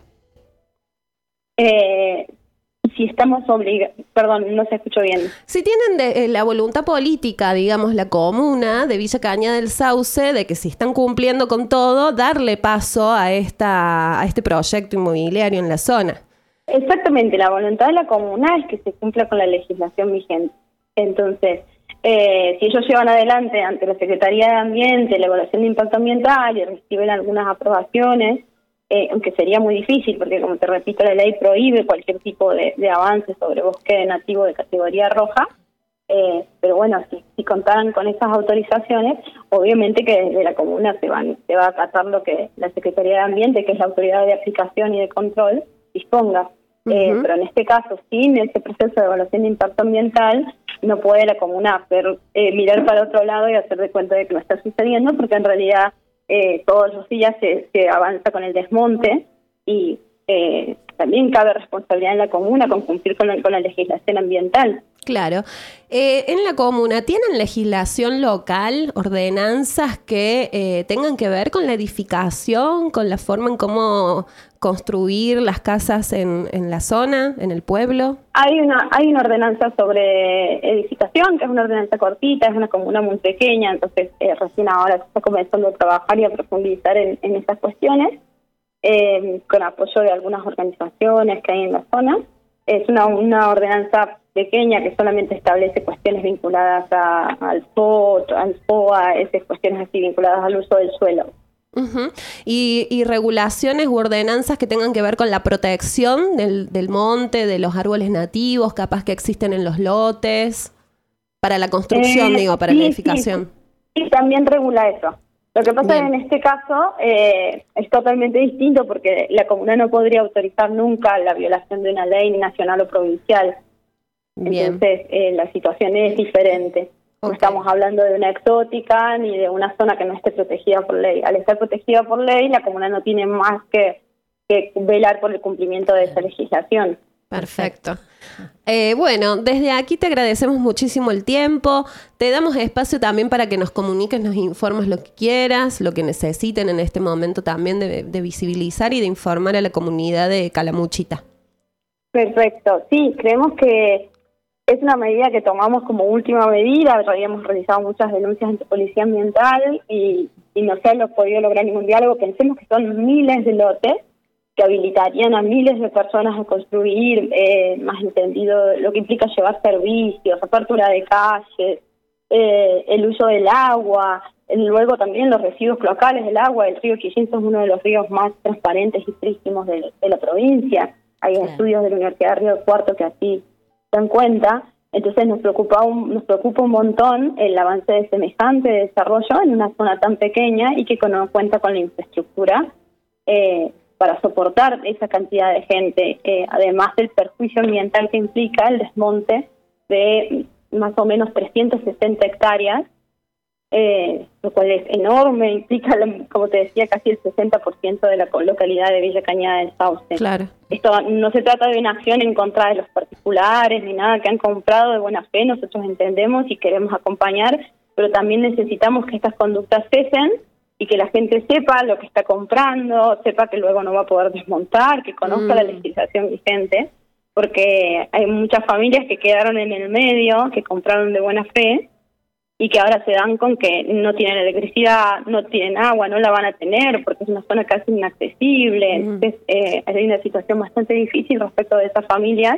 Eh, si estamos obligados... Perdón, no se escuchó bien. Si tienen de, eh, la voluntad política, digamos, la comuna de Villa Cañada del Sauce, de que si están cumpliendo con todo, darle paso a, esta, a este proyecto inmobiliario en la zona. Exactamente, la voluntad de la comuna es que se cumpla con la legislación vigente. Entonces, eh, si ellos llevan adelante ante la Secretaría de Ambiente la evaluación de impacto ambiental y reciben algunas aprobaciones, eh, aunque sería muy difícil porque, como te repito, la ley prohíbe cualquier tipo de, de avance sobre bosque nativo de categoría roja, eh, pero bueno, si, si contaran con esas autorizaciones, obviamente que desde la comuna se, van, se va a acatar lo que la Secretaría de Ambiente, que es la autoridad de aplicación y de control, disponga. Uh-huh. Eh, pero en este caso, sin ese proceso de evaluación de impacto ambiental, no puede la comuna hacer, eh, mirar para otro lado y hacer de cuenta de que no está sucediendo, porque en realidad eh, todos los días se, se avanza con el desmonte y, eh, también cabe responsabilidad en la comuna con cumplir con la, con la legislación ambiental. Claro. Eh, en la comuna, ¿tienen legislación local, ordenanzas que eh, tengan que ver con la edificación, con la forma en cómo construir las casas en, en la zona, en el pueblo? Hay una hay una ordenanza sobre edificación, que es una ordenanza cortita, es una comuna muy pequeña, entonces eh, recién ahora se está comenzando a trabajar y a profundizar en, en estas cuestiones, eh, con apoyo de algunas organizaciones que hay en la zona. Es una, una ordenanza pequeña que solamente establece cuestiones vinculadas a, al F O A, al F O A, esas cuestiones así vinculadas al uso del suelo. Uh-huh. y, y regulaciones u ordenanzas que tengan que ver con la protección del, del monte, de los árboles nativos, capaz que existen en los lotes, para la construcción, eh, digo, para sí, la edificación. Sí, sí, también regula eso. Lo que pasa es que en este caso eh, es totalmente distinto porque la comuna no podría autorizar nunca la violación de una ley nacional o provincial. Bien. Entonces eh, la situación es diferente. No okay. estamos hablando de una exótica ni de una zona que no esté protegida por ley. Al estar protegida por ley, la comuna no tiene más que, que velar por el cumplimiento de esa legislación. Perfecto. Eh, bueno, desde aquí te agradecemos muchísimo el tiempo. Te damos espacio también para que nos comuniques, nos informes lo que quieras, lo que necesiten en este momento también de, de visibilizar y de informar a la comunidad de Calamuchita. Perfecto. Sí, creemos que es una medida que tomamos como última medida. Habíamos realizado muchas denuncias ante Policía Ambiental y, y no se ha podido lograr ningún diálogo. Pensemos que son miles de lotes que habilitarían a miles de personas a construir, eh, más entendido lo que implica llevar servicios, apertura de calles, eh, el uso del agua, luego también los residuos cloacales del agua. El río Quillín es uno de los ríos más transparentes y frísimos de, de la provincia. Hay claro. estudios de la Universidad de Río Cuarto que así dan cuenta. Entonces nos preocupa un, nos preocupa un montón el avance de semejante desarrollo en una zona tan pequeña y que no cuenta con la infraestructura eh, para soportar esa cantidad de gente, eh, además del perjuicio ambiental que implica el desmonte de más o menos trescientas sesenta hectáreas, eh, lo cual es enorme, implica, como te decía, casi el sesenta por ciento de la localidad de Villa Cañada del Sauce. Claro. Esto no se trata de una acción en contra de los particulares ni nada que han comprado de buena fe, nosotros entendemos y queremos acompañar, pero también necesitamos que estas conductas cesen y que la gente sepa lo que está comprando, sepa que luego no va a poder desmontar, que conozca mm. la legislación vigente, porque hay muchas familias que quedaron en el medio, que compraron de buena fe, y que ahora se dan con que no tienen electricidad, no tienen agua, no la van a tener, porque es una zona casi inaccesible. Mm. Entonces, eh, hay una situación bastante difícil respecto de esas familias,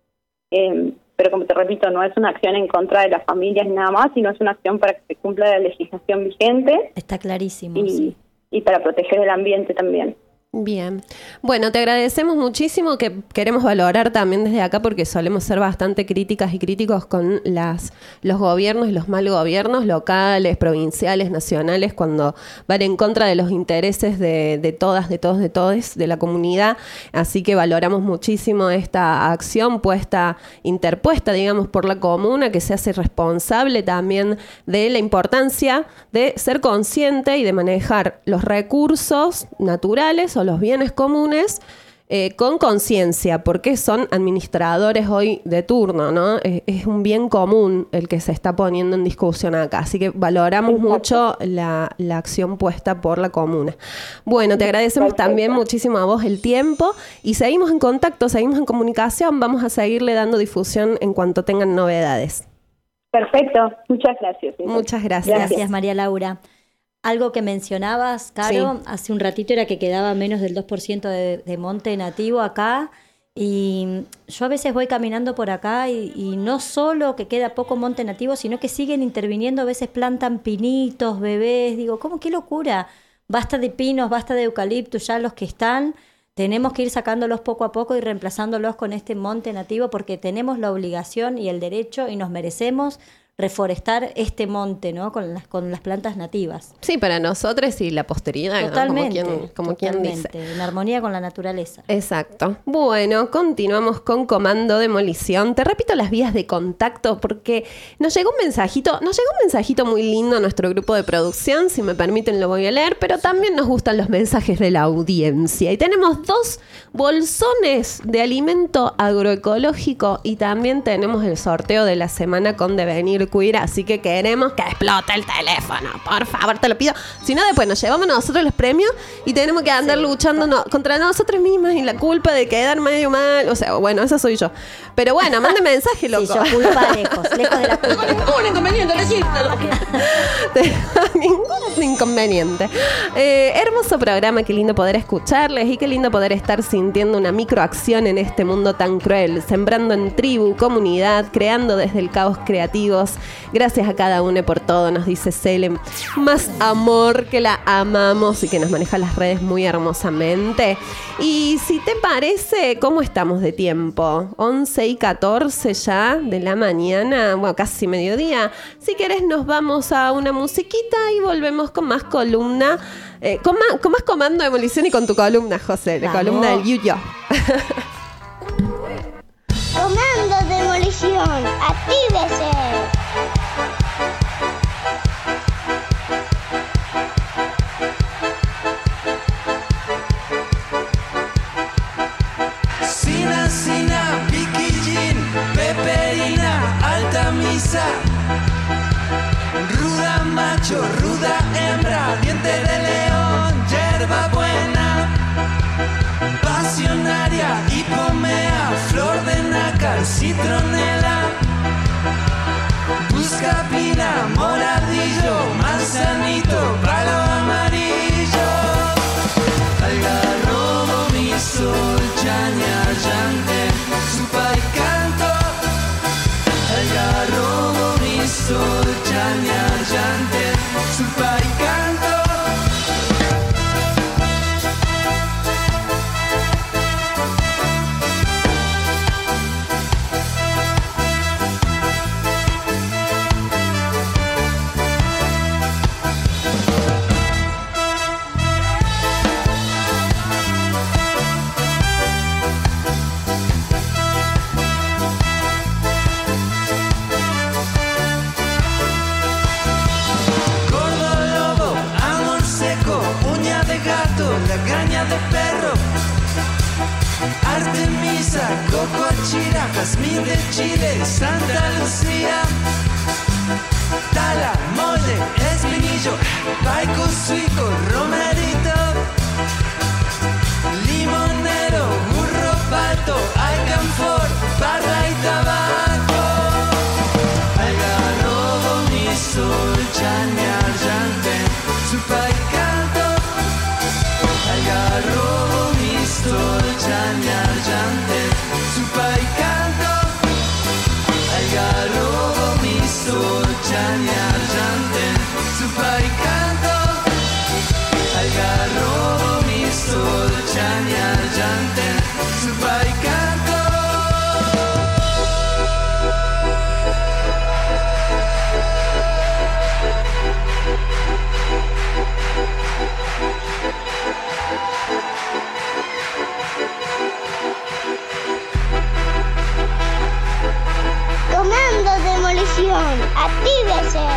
eh, pero como te repito, no es una acción en contra de las familias nada más, sino es una acción para que se cumpla la legislación vigente. Está clarísimo, y, sí. Y para proteger el ambiente también. Bien. Bueno, te agradecemos muchísimo, que queremos valorar también desde acá porque solemos ser bastante críticas y críticos con las los gobiernos y los mal gobiernos locales, provinciales, nacionales, cuando van en contra de los intereses de, de todas, de todos, de todes, de la comunidad. Así que valoramos muchísimo esta acción puesta, interpuesta, digamos, por la comuna, que se hace responsable también de la importancia de ser consciente y de manejar los recursos naturales o los bienes comunes eh, con conciencia, porque son administradores hoy de turno, ¿no? Es, es un bien común el que se está poniendo en discusión acá, así que valoramos Exacto. mucho la, la acción puesta por la comuna. Bueno, te agradecemos Perfecto. también muchísimo a vos el tiempo y seguimos en contacto, seguimos en comunicación, vamos a seguirle dando difusión en cuanto tengan novedades. Perfecto, muchas gracias. Muchas gracias. Gracias, María Laura. Algo que mencionabas, Caro, sí. hace un ratito era que quedaba menos del dos por ciento de, de monte nativo acá, y yo a veces voy caminando por acá y, y no solo que queda poco monte nativo, sino que siguen interviniendo, a veces plantan pinitos, bebés, digo, ¿cómo? ¡Qué locura! Basta de pinos, basta de eucaliptus, ya los que están, tenemos que ir sacándolos poco a poco y reemplazándolos con este monte nativo porque tenemos la obligación y el derecho y nos merecemos reforestar este monte, ¿no? Con las, con las plantas nativas. Sí, para nosotros y la posteridad, totalmente, ¿no? Como quien, como quien dice. En armonía con la naturaleza. Exacto. Bueno, continuamos con Comando Demolición. Te repito las vías de contacto porque nos llegó un mensajito, nos llegó un mensajito muy lindo a nuestro grupo de producción, si me permiten lo voy a leer, pero también nos gustan los mensajes de la audiencia. Y tenemos dos bolsones de alimento agroecológico y también tenemos el sorteo de la semana con Devenir Queer, así que queremos que explote el teléfono, por favor, te lo pido. Si no, después nos llevamos nosotros los premios y tenemos que andar sí. luchando no, contra nosotras mismas y la culpa de quedar medio mal. O sea, bueno, esa soy yo. Pero bueno, mande mensaje, loco. Sí, yo culpa lejos, lejos de la culpa. Ningún inconveniente, decírtelo. Ningún inconveniente. Eh, hermoso programa, qué lindo poder escucharles y qué lindo poder estar sintiendo una microacción en este mundo tan cruel, sembrando en tribu, comunidad, creando desde el caos creativos. Gracias a cada uno por todo, nos dice Selem. Más amor, que la amamos y que nos maneja las redes muy hermosamente. Y si te parece, ¿cómo estamos de tiempo? once y catorce ya de la mañana, bueno, casi mediodía. Si querés nos vamos a una musiquita y volvemos con más columna, eh, con, más, con más Comando Demolición y con tu columna, José, la Vamos. columna del Yuyo. Comando Demolición, actívese. Sina, sina, piquillín, peperina, alta misa. Ruda macho, ruda hembra, diente de león, yerba buena. Pasionaria, hipomea, flor de nácar, citronela. Buscapina, moradillo, manzanito, palo amarillo. Algarrobo, mi sol, chaña, llante, supa y canto. Algarrobo, mi sol, chaña, llante, supa y canto. De perro, Artemisa, Coco Chira, Jazmín de Chile, Santa Lucía, Tala, Mole, Espinillo, Paico, Suico, Romerito, Limonero, Burro, Pato, Alcanfor, Barra y Tabaco, Algarrobo, mi sol, chaña, llante, supa y canto. Algarrobo, mi sol, chaña, llante, supa y canto. Algarrobo, mi sol, chaña, llante, supa y canto. Algarrobo, mi sol, chaña, llante, supa y canto. Comando Demolición, actívese.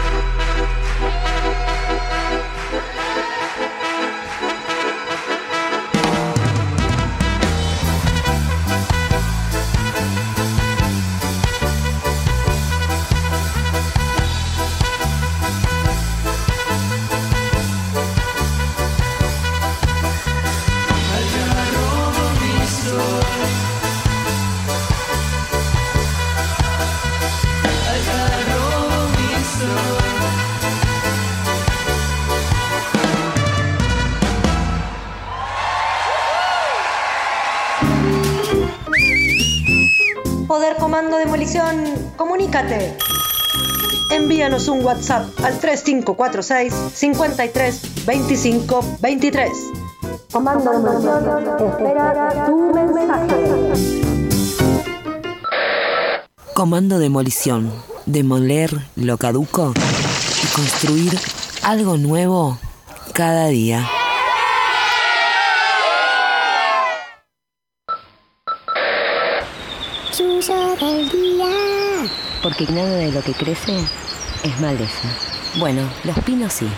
Poder Comando Demolición, comunícate. Envíanos un WhatsApp al tres cinco cuatro seis, cinco tres, veinticinco veintitrés. Comando Demolición espera tu mensaje. Comando Demolición, demoler lo caduco y construir algo nuevo cada día. Suyo del día. Porque nada de lo que crece es maleza. Bueno, los pinos sí.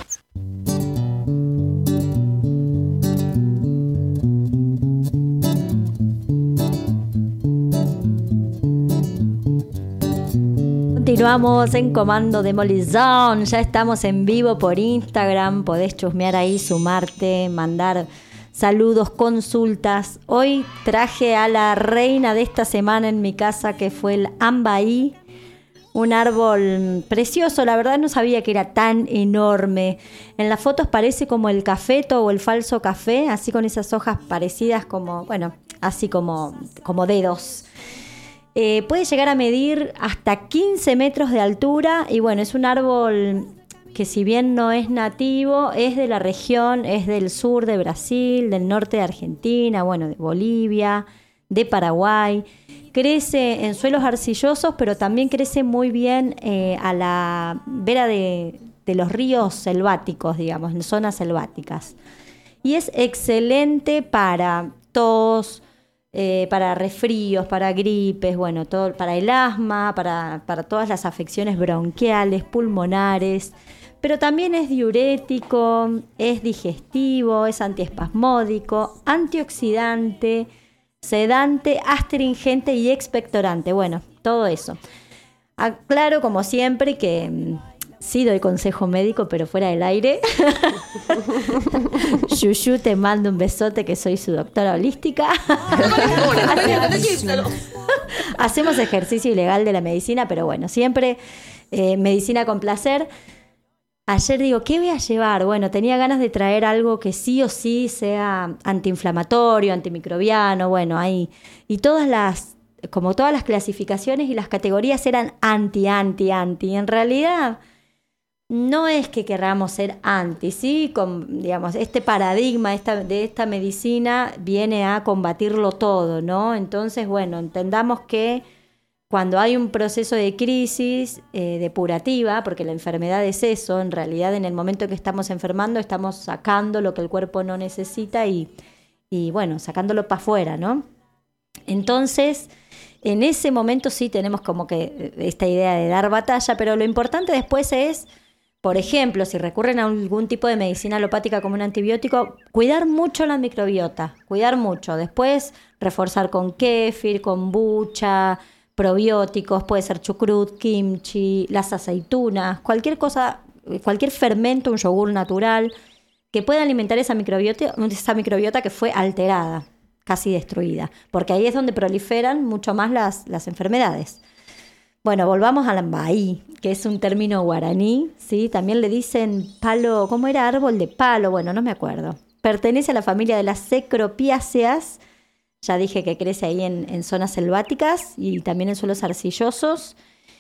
Continuamos en Comando Demolición, ya estamos en vivo por Instagram, podés chusmear ahí, sumarte, mandar saludos, consultas. Hoy traje a la reina de esta semana en mi casa, que fue el ambaí, un árbol precioso, la verdad no sabía que era tan enorme. En las fotos parece como el cafeto o el falso café, así con esas hojas parecidas como, bueno, así como, como dedos. Eh, puede llegar a medir hasta quince metros de altura y bueno, es un árbol que si bien no es nativo, es de la región, es del sur de Brasil, del norte de Argentina, bueno, de Bolivia, de Paraguay. Crece en suelos arcillosos, pero también crece muy bien eh, a la vera de, de los ríos selváticos, digamos, en zonas selváticas. Y es excelente para tos, Eh, para resfríos, para gripes, bueno, todo, para el asma, para, para todas las afecciones bronquiales, pulmonares, pero también es diurético, es digestivo, es antiespasmódico, antioxidante, sedante, astringente y expectorante, bueno, todo eso. Aclaro como siempre que mm, sí doy consejo médico, pero fuera del aire. Yuyu, te mando un besote, que soy su doctora holística. Hacemos ejercicio ilegal de la medicina, pero bueno, siempre eh, medicina con placer. Ayer digo, ¿qué voy a llevar? Bueno, tenía ganas de traer algo que sí o sí sea antiinflamatorio, antimicrobiano, bueno, ahí. Y todas las, como todas las clasificaciones y las categorías eran anti, anti, anti. En realidad no es que queramos ser anti, ¿sí? Con, digamos, este paradigma esta, de esta medicina viene a combatirlo todo, ¿no? Entonces, bueno, entendamos que cuando hay un proceso de crisis eh, depurativa, porque la enfermedad es eso, en realidad en el momento que estamos enfermando estamos sacando lo que el cuerpo no necesita y, y bueno, sacándolo para afuera, ¿no? Entonces, en ese momento sí tenemos como que esta idea de dar batalla, pero lo importante después es, por ejemplo, si recurren a algún tipo de medicina alopática como un antibiótico, cuidar mucho la microbiota, cuidar mucho. Después reforzar con kéfir, kombucha, probióticos, puede ser chucrut, kimchi, las aceitunas, cualquier cosa, cualquier fermento, un yogur natural, que pueda alimentar esa microbiota, esa microbiota que fue alterada, casi destruida, porque ahí es donde proliferan mucho más las, las enfermedades. Bueno, volvamos al ambaí, que es un término guaraní, ¿sí? También le dicen palo, ¿cómo era? Árbol de palo, bueno, no me acuerdo. Pertenece a la familia de las cecropiáceas, ya dije que crece ahí en, en zonas selváticas y también en suelos arcillosos.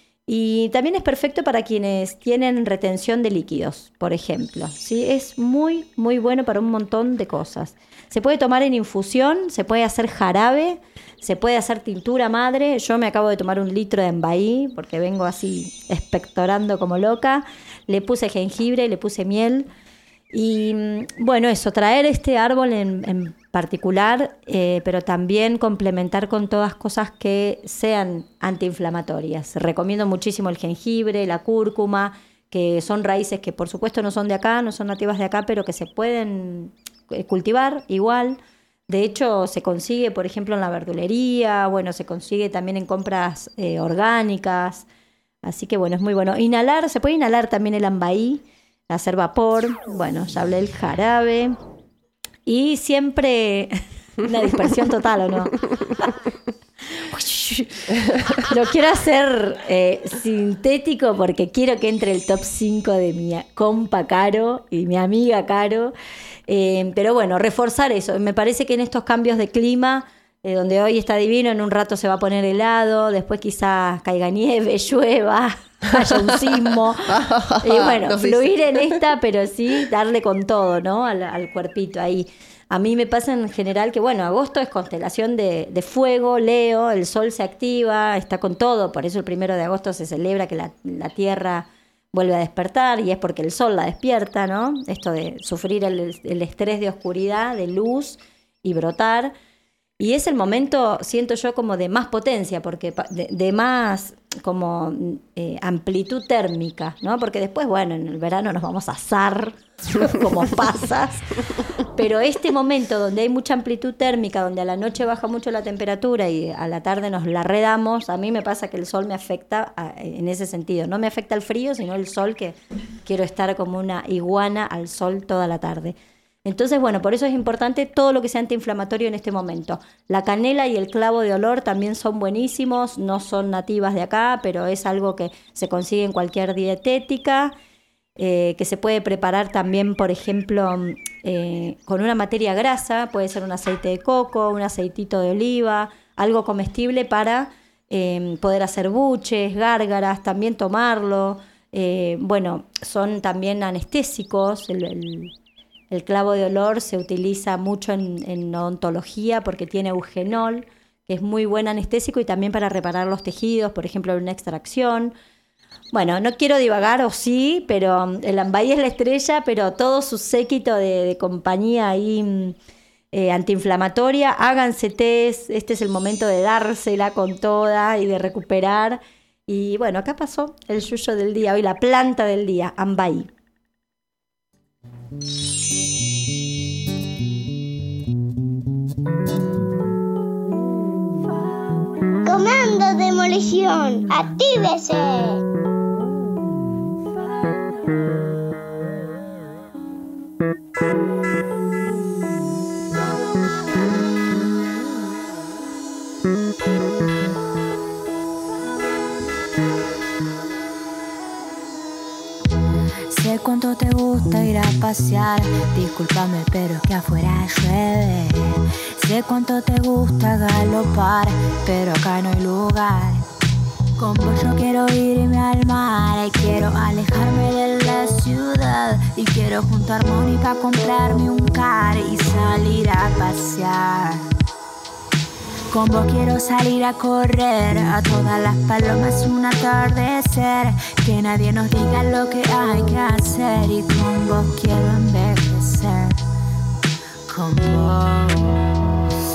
Y también es perfecto para quienes tienen retención de líquidos, por ejemplo, ¿sí? Es muy, muy bueno para un montón de cosas. Se puede tomar en infusión, se puede hacer jarabe, se puede hacer tintura madre. Yo me acabo de tomar un litro de ambaí porque vengo así expectorando como loca. Le puse jengibre, le puse miel. Y bueno, eso, traer este árbol en, en particular, eh, pero también complementar con todas cosas que sean antiinflamatorias. Recomiendo muchísimo el jengibre, la cúrcuma, que son raíces que por supuesto no son de acá, no son nativas de acá, pero que se pueden cultivar igual. De hecho, se consigue, por ejemplo, en la verdulería, bueno, se consigue también en compras eh, orgánicas. Así que bueno, es muy bueno. Inhalar, se puede inhalar también el ambaí, hacer vapor, bueno, ya hablé del jarabe. Y siempre una dispersión total, ¿o no? Lo quiero hacer eh, sintético porque quiero que entre el top cinco de mi compa Caro y mi amiga Caro. Eh, pero bueno, reforzar eso. Me parece que en estos cambios de clima eh, donde hoy está divino, en un rato se va a poner helado, después quizás caiga nieve, llueva, haya un sismo. Y bueno, No, fluir sí. en esta, pero sí darle con todo, ¿no? Al, al cuerpito ahí. A mí me pasa en general que, bueno, agosto es constelación de, de fuego, Leo, el sol se activa, está con todo, por eso el primero de agosto se celebra que la, la Tierra vuelve a despertar y es porque el sol la despierta, ¿no? Esto de sufrir el, el estrés de oscuridad, de luz y brotar. Y es el momento, siento yo, como de más potencia, porque de, de más como eh, amplitud térmica, ¿no? Porque después, bueno, en el verano nos vamos a asar como pasas, pero este momento donde hay mucha amplitud térmica, donde a la noche baja mucho la temperatura y a la tarde nos la redamos, a mí me pasa que el sol me afecta a, en ese sentido. No me afecta el frío, sino el sol, que quiero estar como una iguana al sol toda la tarde. Entonces, bueno, por eso es importante todo lo que sea antiinflamatorio en este momento. La canela y el clavo de olor también son buenísimos, no son nativas de acá, pero es algo que se consigue en cualquier dietética, eh, que se puede preparar también, por ejemplo, eh, con una materia grasa, puede ser un aceite de coco, un aceitito de oliva, algo comestible para eh, poder hacer buches, gárgaras, también tomarlo. Eh, bueno, son también anestésicos, el... el El clavo de olor se utiliza mucho en, en odontología porque tiene eugenol, que es muy buen anestésico y también para reparar los tejidos, por ejemplo, en una extracción. Bueno, no quiero divagar, o sí, pero el Ambaí es la estrella, pero todo su séquito de, de compañía ahí eh, antiinflamatoria. Háganse test, este es el momento de dársela con toda y de recuperar. Y bueno, acá pasó el yuyo del día, hoy la planta del día, Ambaí. Comando Demolición, actívese. Sé cuánto te gusta ir a pasear, discúlpame pero es que afuera llueve. Sé cuánto te gusta galopar, pero acá no hay lugar. Con vos yo quiero irme al mar y quiero alejarme de la ciudad. Y quiero juntar money pa' comprarme un car y salir a pasear. Con vos quiero salir a correr, a todas las palomas un atardecer. Que nadie nos diga lo que hay que hacer. Y con vos quiero envejecer. Con vos.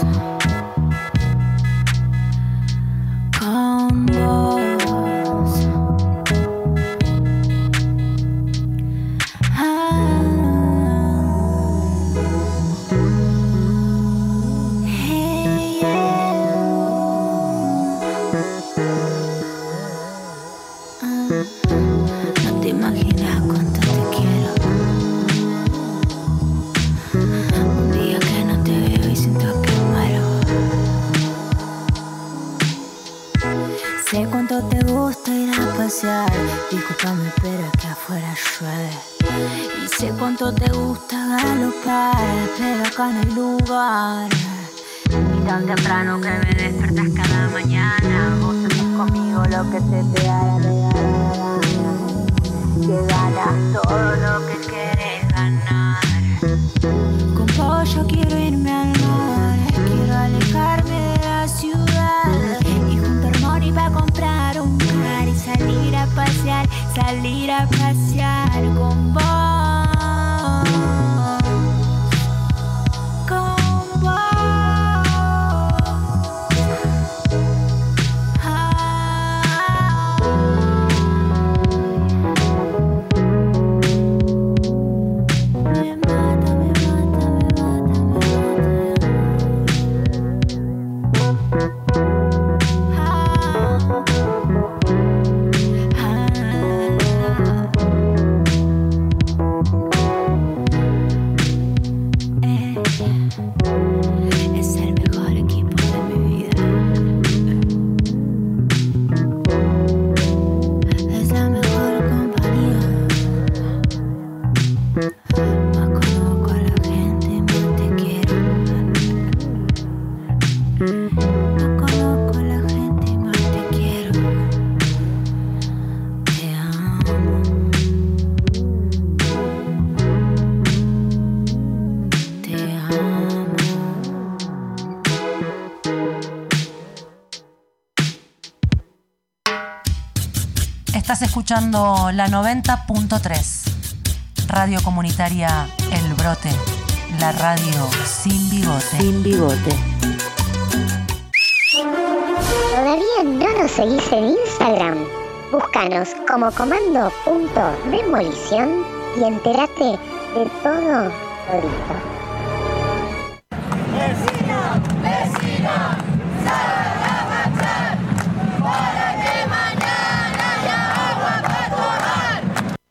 Con vos. Sé cuánto te gusta ir a pasear, discúlpame pero es que afuera llueve. Y sé cuánto te gusta galopar, pero acá no hay lugar. Y tan temprano que me despertas cada mañana, vos haces conmigo lo que se te da la gana. Que ganas todo lo que querés ganar. Con vos yo quiero irme al mar, quiero alejarme de la ciudad. Y va a comprar un car y salir a pasear, salir a pasear con vos, con vos. Ah. Me mata, me mata, me mata, me mata. Es el mejor equipo de mi vida. Es la mejor compañía. Más conozco a la gente, más te quiero. escuchando la noventa punto tres. Radio Comunitaria El Brote. La radio sin bigote. Sin bigote. ¿Todavía no nos seguís en Instagram? Búscanos como comando.demolición y entérate de todo ahorita. Vecina, vecina, sal a marchar para que mañana haya agua para tomar.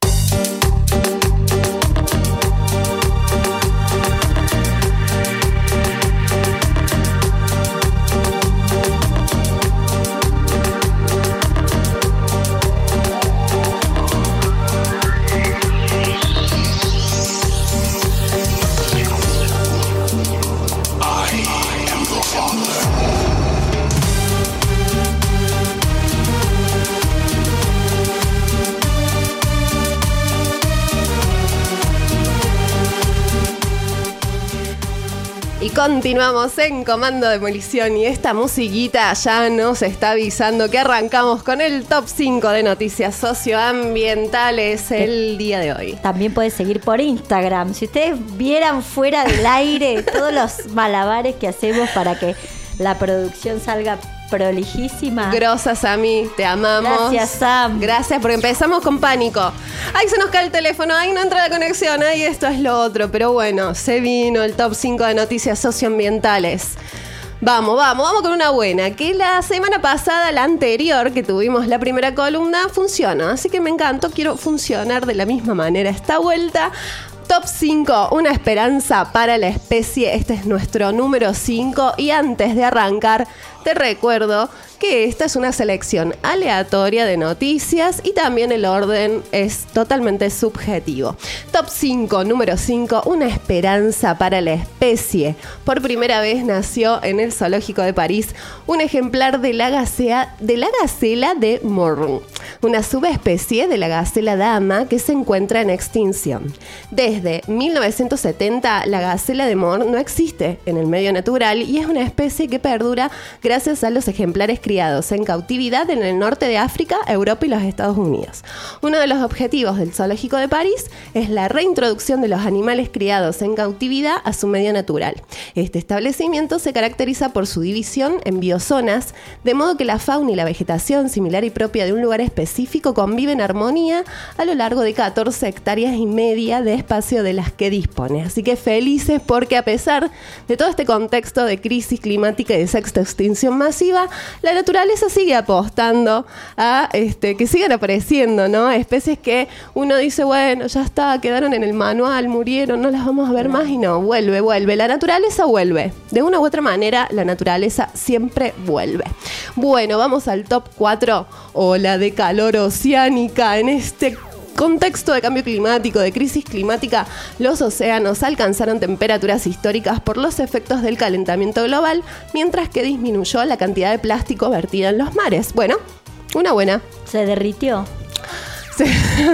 Y continuamos en Comando Demolición y esta musiquita ya nos está avisando que arrancamos con el top cinco de noticias socioambientales el día de hoy. También puedes seguir por Instagram. Si ustedes vieran fuera del aire todos los malabares que hacemos para que la producción salga prolijísima. Grosa, Sami, te amamos. Gracias, Sam. Gracias, porque empezamos con pánico. Ay, se nos cae el teléfono, ay, no entra la conexión, ay, esto es lo otro. Pero bueno, se vino el top cinco de noticias socioambientales. Vamos, vamos, vamos con una buena. Que la semana pasada, la anterior, que tuvimos la primera columna, funciona. Así que me encantó, quiero funcionar de la misma manera esta vuelta. Top cinco, una esperanza para la especie. Este es nuestro número cinco. Y antes de arrancar, te recuerdo que esta es una selección aleatoria de noticias y también el orden es totalmente subjetivo. Top cinco, número cinco, una esperanza para la especie. Por primera vez nació en el Zoológico de París un ejemplar de la, gacea, de la gacela de Morne, una subespecie de la gacela dama que se encuentra en extinción. Desde mil novecientos setenta, la gacela de Morne no existe en el medio natural y es una especie que perdura gracias a los ejemplares criados en cautividad en el norte de África, Europa y los Estados Unidos. Uno de los objetivos del Zoológico de París es la reintroducción de los animales criados en cautividad a su medio natural. Este establecimiento se caracteriza por su división en biozonas, de modo que la fauna y la vegetación, similar y propia de un lugar específico, conviven en armonía a lo largo de catorce hectáreas y media de espacio de las que dispone. Así que felices porque a pesar de todo este contexto de crisis climática y de sexta extinción masiva, la naturaleza sigue apostando a este, que sigan apareciendo, ¿no? Especies que uno dice, bueno, ya está, quedaron en el manual, murieron, no las vamos a ver más, y no, vuelve, vuelve. La naturaleza vuelve. De una u otra manera, la naturaleza siempre vuelve. Bueno, vamos al top cuatro, ola de calor oceánica. En este contexto de cambio climático, de crisis climática, los océanos alcanzaron temperaturas históricas por los efectos del calentamiento global, mientras que disminuyó la cantidad de plástico vertida en los mares. Bueno, una buena. Se derritió. Sí.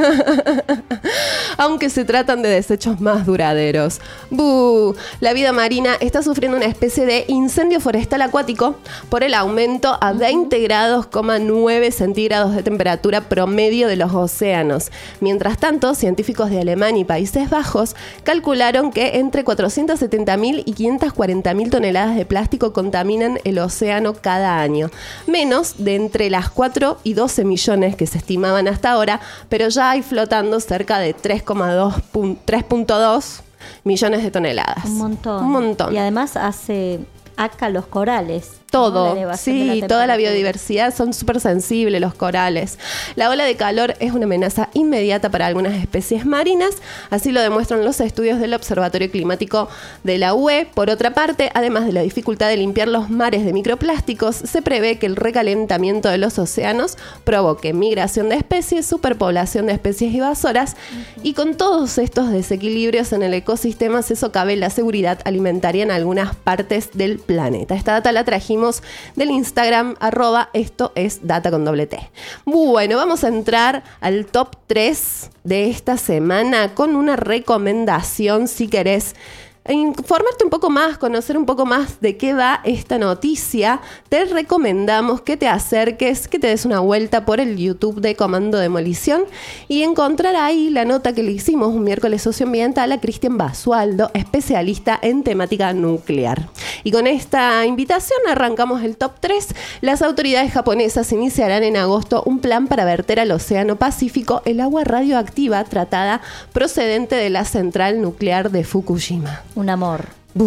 Aunque se tratan de desechos más duraderos. ¡Bú! La vida marina está sufriendo una especie de incendio forestal acuático por el aumento a veinte grados coma nueve centígrados de temperatura promedio de los océanos. Mientras tanto, científicos de Alemania y Países Bajos calcularon que entre cuatrocientas setenta mil y quinientas cuarenta mil toneladas de plástico contaminan el océano cada año. Menos de entre las cuatro y doce millones que se estimaban hasta ahora, pero ya hay flotando cerca de tres punto dos millones de toneladas. Un montón. Un montón. Y además hace acá los corales. Todo, sí, toda la biodiversidad, son súper sensibles los corales. La ola de calor es una amenaza inmediata para algunas especies marinas, así lo demuestran los estudios del Observatorio Climático de la U E. Por otra parte, además de la dificultad de limpiar los mares de microplásticos, se prevé que el recalentamiento de los océanos provoque migración de especies, superpoblación de especies invasoras, uh-huh. y con todos estos desequilibrios en el ecosistema se socave la seguridad alimentaria en algunas partes del planeta. Esta data la trajimos del Instagram, arroba esto es data con doble T. Bueno, vamos a entrar al top tres de esta semana con una recomendación, si querés informarte un poco más, conocer un poco más de qué va esta noticia, te recomendamos que te acerques, que te des una vuelta por el YouTube de Comando Demolición y encontrar ahí la nota que le hicimos un miércoles socioambiental a Cristian Basualdo, especialista en temática nuclear. Y con esta invitación arrancamos el top tres. Las autoridades japonesas iniciarán en agosto un plan para verter al Océano Pacífico el agua radioactiva tratada procedente de la central nuclear de Fukushima. Un amor.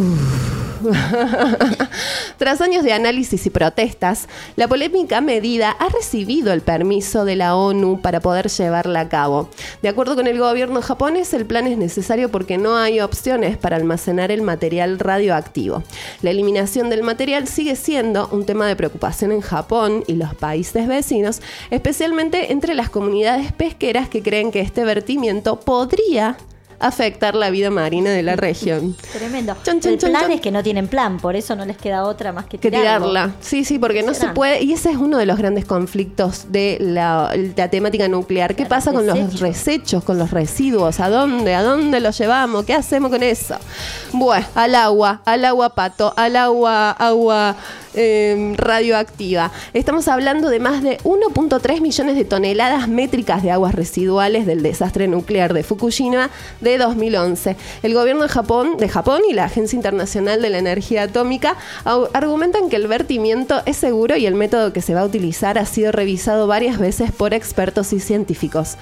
Tras años de análisis y protestas, la polémica medida ha recibido el permiso de la ONU para poder llevarla a cabo. De acuerdo con el gobierno japonés, el plan es necesario porque no hay opciones para almacenar el material radioactivo. La eliminación del material sigue siendo un tema de preocupación en Japón y los países vecinos, especialmente entre las comunidades pesqueras que creen que este vertimiento podría afectar la vida marina de la región. Tremendo. Chon, chon, el chon, plan chon. es que no tienen plan, por eso no les queda otra más que Que tirarlo. tirarla. Sí, sí, porque no se puede. Y ese es uno de los grandes conflictos de la, la temática nuclear. ¿Qué pasa con los desechos, con los residuos? ¿A dónde? ¿A dónde los llevamos? ¿Qué hacemos con eso? Bueno, al agua, al agua pato, al agua, agua eh, radioactiva. Estamos hablando de más de uno punto tres millones de toneladas métricas de aguas residuales del desastre nuclear de Fukushima de dos mil once. El gobierno de Japón, de Japón y la Agencia Internacional de la Energía Atómica au- argumentan que el vertimiento es seguro y el método que se va a utilizar ha sido revisado varias veces por expertos y científicos.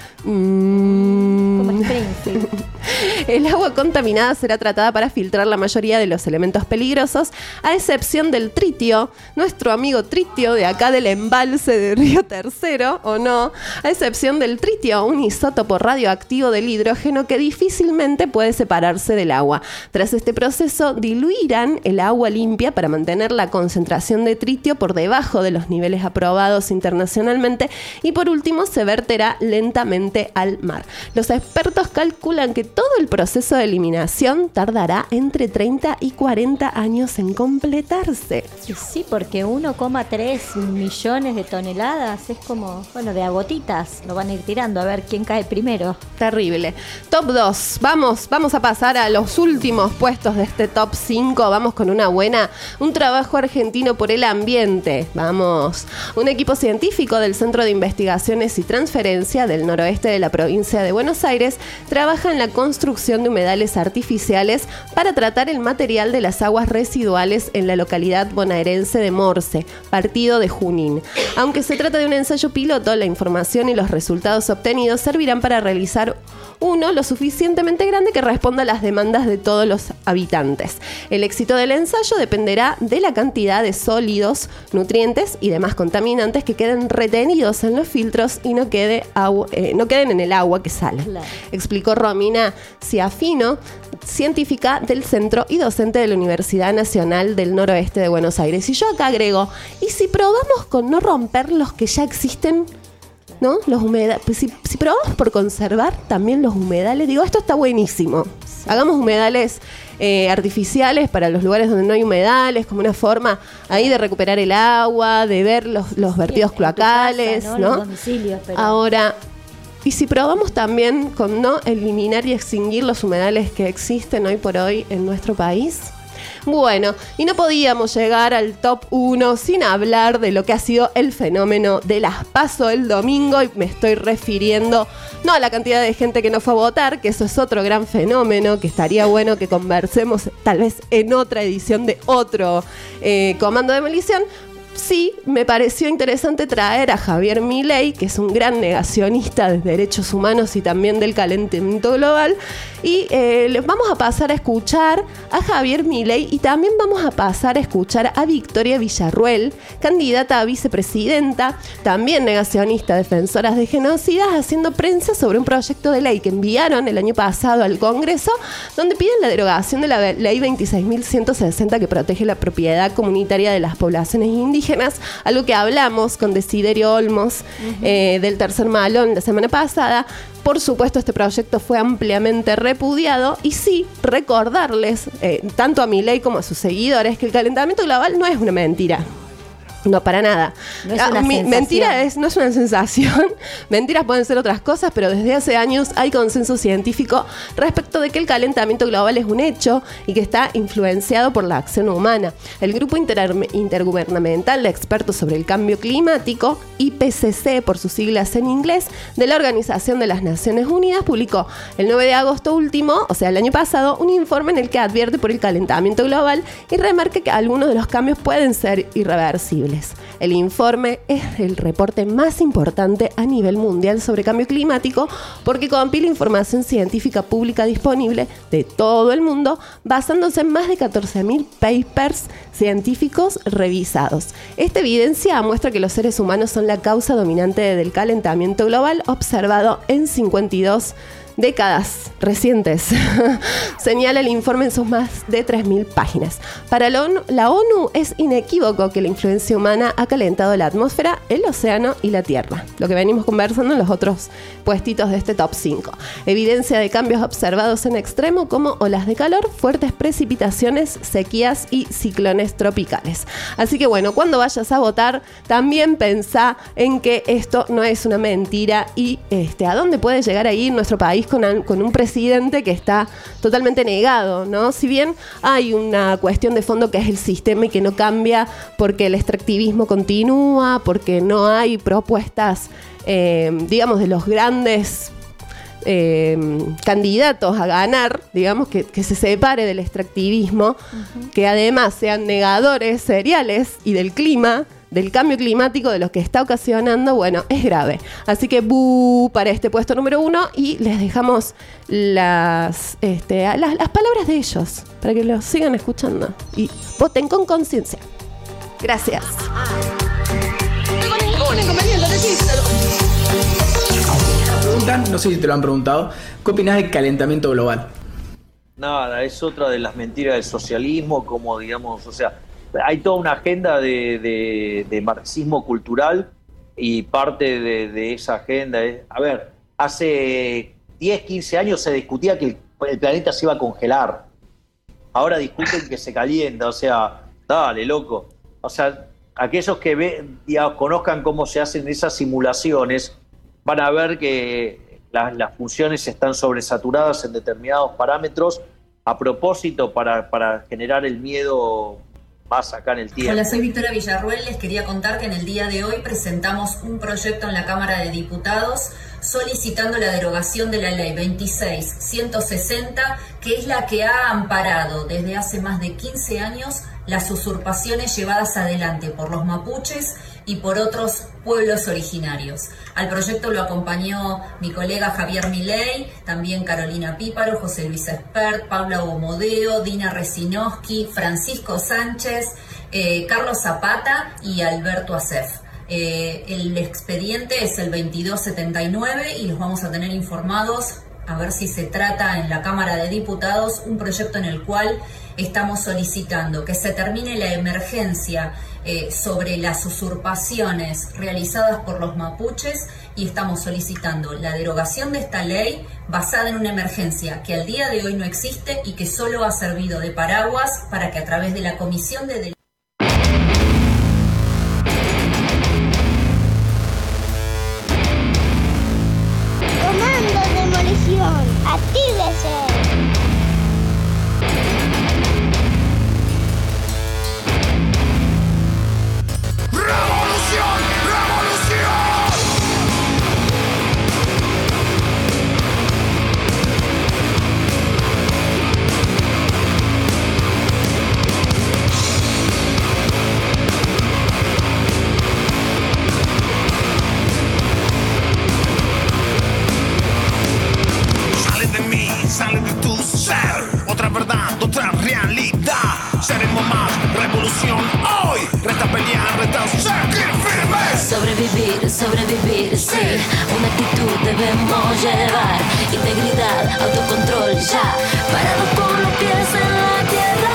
Mm. Como Springfield. El agua contaminada será tratada para filtrar la mayoría de los elementos peligrosos, a excepción del tritio, nuestro amigo tritio de acá del embalse de Río Tercero, o no, a excepción del tritio, un isótopo radioactivo del hidrógeno que difícilmente puede separarse del agua. Tras este proceso, diluirán el agua limpia para mantener la concentración de tritio por debajo de los niveles aprobados internacionalmente y por último se verterá lentamente al mar. Los expertos calculan que todo el proceso de eliminación tardará entre treinta y cuarenta años en completarse. Y sí, porque uno coma tres millones de toneladas es como, bueno, de a gotitas. Lo van a ir tirando a ver quién cae primero. Terrible. Top dos. Vamos, vamos a pasar a los últimos puestos de este top cinco. Vamos con una buena, un trabajo argentino por el ambiente. Vamos. Un equipo científico del Centro de Investigaciones y Transferencia del noroeste de la provincia de Buenos Aires trabaja en la construcción de humedales artificiales para tratar el material de las aguas residuales en la localidad bonaerense de Morse, partido de Junín. Aunque se trata de un ensayo piloto, la información y los resultados obtenidos servirán para realizar uno lo suficientemente grande que responda a las demandas de todos los habitantes. El éxito del ensayo dependerá de la cantidad de sólidos, nutrientes y demás contaminantes que queden retenidos en los filtros y no, quede agua, eh, no queden en el agua que sale. Claro. Explicó Romina Ciafino, científica del centro y docente de la Universidad Nacional del Noroeste de Buenos Aires. Y yo acá agrego, ¿y si probamos con no romper los que ya existen? ¿No? Los humedales. Pues si, si probamos por conservar también los humedales, digo, esto está buenísimo. Sí. Hagamos humedales eh, artificiales para los lugares donde no hay humedales, como una forma ahí de recuperar el agua, de ver los, los vertidos sí, cloacales, casa, ¿no? ¿no? Los domicilios, pero... Ahora, y si probamos también con no eliminar y extinguir los humedales que existen hoy por hoy en nuestro país. Bueno, y no podíamos llegar al top uno sin hablar de lo que ha sido el fenómeno de las PASO el domingo, y me estoy refiriendo no a la cantidad de gente que no fue a votar, que eso es otro gran fenómeno, que estaría bueno que conversemos tal vez en otra edición de otro eh, Comando de Demolición. Sí, me pareció interesante traer a Javier Milei, que es un gran negacionista de derechos humanos y también del calentamiento global. Y eh, les vamos a pasar a escuchar a Javier Milei y también vamos a pasar a escuchar a Victoria Villarruel, candidata a vicepresidenta, también negacionista, defensoras de genocidas, haciendo prensa sobre un proyecto de ley que enviaron el año pasado al Congreso, donde piden la derogación de la ley veintiséis mil ciento sesenta que protege la propiedad comunitaria de las poblaciones indígenas, algo que hablamos con Desiderio Olmos uh-huh. eh, del Tercer Malón la semana pasada. Por supuesto, este proyecto fue ampliamente repudiado y sí, recordarles, eh, tanto a Milei como a sus seguidores, que el calentamiento global no es una mentira. No, para nada. No es una Mi, sensación. mentira es, no es una sensación. Mentiras pueden ser otras cosas, pero desde hace años hay consenso científico respecto de que el calentamiento global es un hecho y que está influenciado por la acción humana. El Grupo Inter- Intergubernamental de Expertos sobre el Cambio Climático, I P C C por sus siglas en inglés, de la Organización de las Naciones Unidas, publicó el nueve de agosto último, o sea, el año pasado, un informe en el que advierte por el calentamiento global y remarca que algunos de los cambios pueden ser irreversibles. El informe es el reporte más importante a nivel mundial sobre cambio climático porque compila información científica pública disponible de todo el mundo basándose en más de catorce mil papers científicos revisados. Esta evidencia muestra que los seres humanos son la causa dominante del calentamiento global observado en cincuenta y dos décadas recientes, señala el informe en sus más de tres mil páginas. Para la ONU, la ONU es inequívoco que la influencia humana ha calentado la atmósfera, el océano y la tierra, lo que venimos conversando en los otros puestitos de este top cinco. Evidencia de cambios observados en extremo como olas de calor, fuertes precipitaciones, sequías y ciclones tropicales. Así que bueno, cuando vayas a votar, también pensá en que esto no es una mentira y este, a dónde puede llegar a ir nuestro país Con, un, con un presidente que está totalmente negado, ¿no? Si bien hay una cuestión de fondo que es el sistema y que no cambia porque el extractivismo continúa, porque no hay propuestas, eh, digamos, de los grandes eh, candidatos a ganar, digamos, que, que se separe del extractivismo, uh-huh. que además sean negadores seriales y del clima, del cambio climático, de lo que está ocasionando, bueno, es grave. Así que bu para este puesto número uno y les dejamos las, este, las, las palabras de ellos para que los sigan escuchando y voten con conciencia. Gracias. Preguntan, no sé si te lo han preguntado, ¿qué opinás del calentamiento global? Nada, es otra de las mentiras del socialismo, como digamos, o sea, hay toda una agenda de, de, de marxismo cultural y parte de, de esa agenda es, a ver, hace diez, quince años se discutía que el, el planeta se iba a congelar. Ahora discuten que se calienta, o sea, dale, loco. O sea, aquellos que ve, digamos, conozcan cómo se hacen esas simulaciones van a ver que la, las funciones están sobresaturadas en determinados parámetros a propósito para, para generar el miedo más acá en el tiempo. Hola, soy Victoria Villarruel. Les quería contar que en el día de hoy presentamos un proyecto en la Cámara de Diputados solicitando la derogación de la ley veintiséis ciento sesenta, que es la que ha amparado desde hace más de quince años las usurpaciones llevadas adelante por los mapuches y por otros pueblos originarios. Al proyecto lo acompañó mi colega Javier Milei, también Carolina Píparo, José Luis Espert, Paula Bomodeo, Dina Resinowski, Francisco Sánchez, eh, Carlos Zapata y Alberto Acef. Eh, el expediente es el veintidós setenta y nueve y los vamos a tener informados a ver si se trata en la Cámara de Diputados un proyecto en el cual estamos solicitando que se termine la emergencia eh, sobre las usurpaciones realizadas por los mapuches y estamos solicitando la derogación de esta ley basada en una emergencia que al día de hoy no existe y que solo ha servido de paraguas para que a través de la Comisión de Del- Comando Demolición, actívese. ¡Revolución! ¡Revolución! Sale de mí, sale de tu ser. Otra verdad, otra realidad. Seremos más revolución hoy. Resta pelear, resta seguir firmes. Sobrevivir, sobrevivir, sí. Una actitud debemos llevar. Integridad, autocontrol ya. Parado con los pies en la tierra.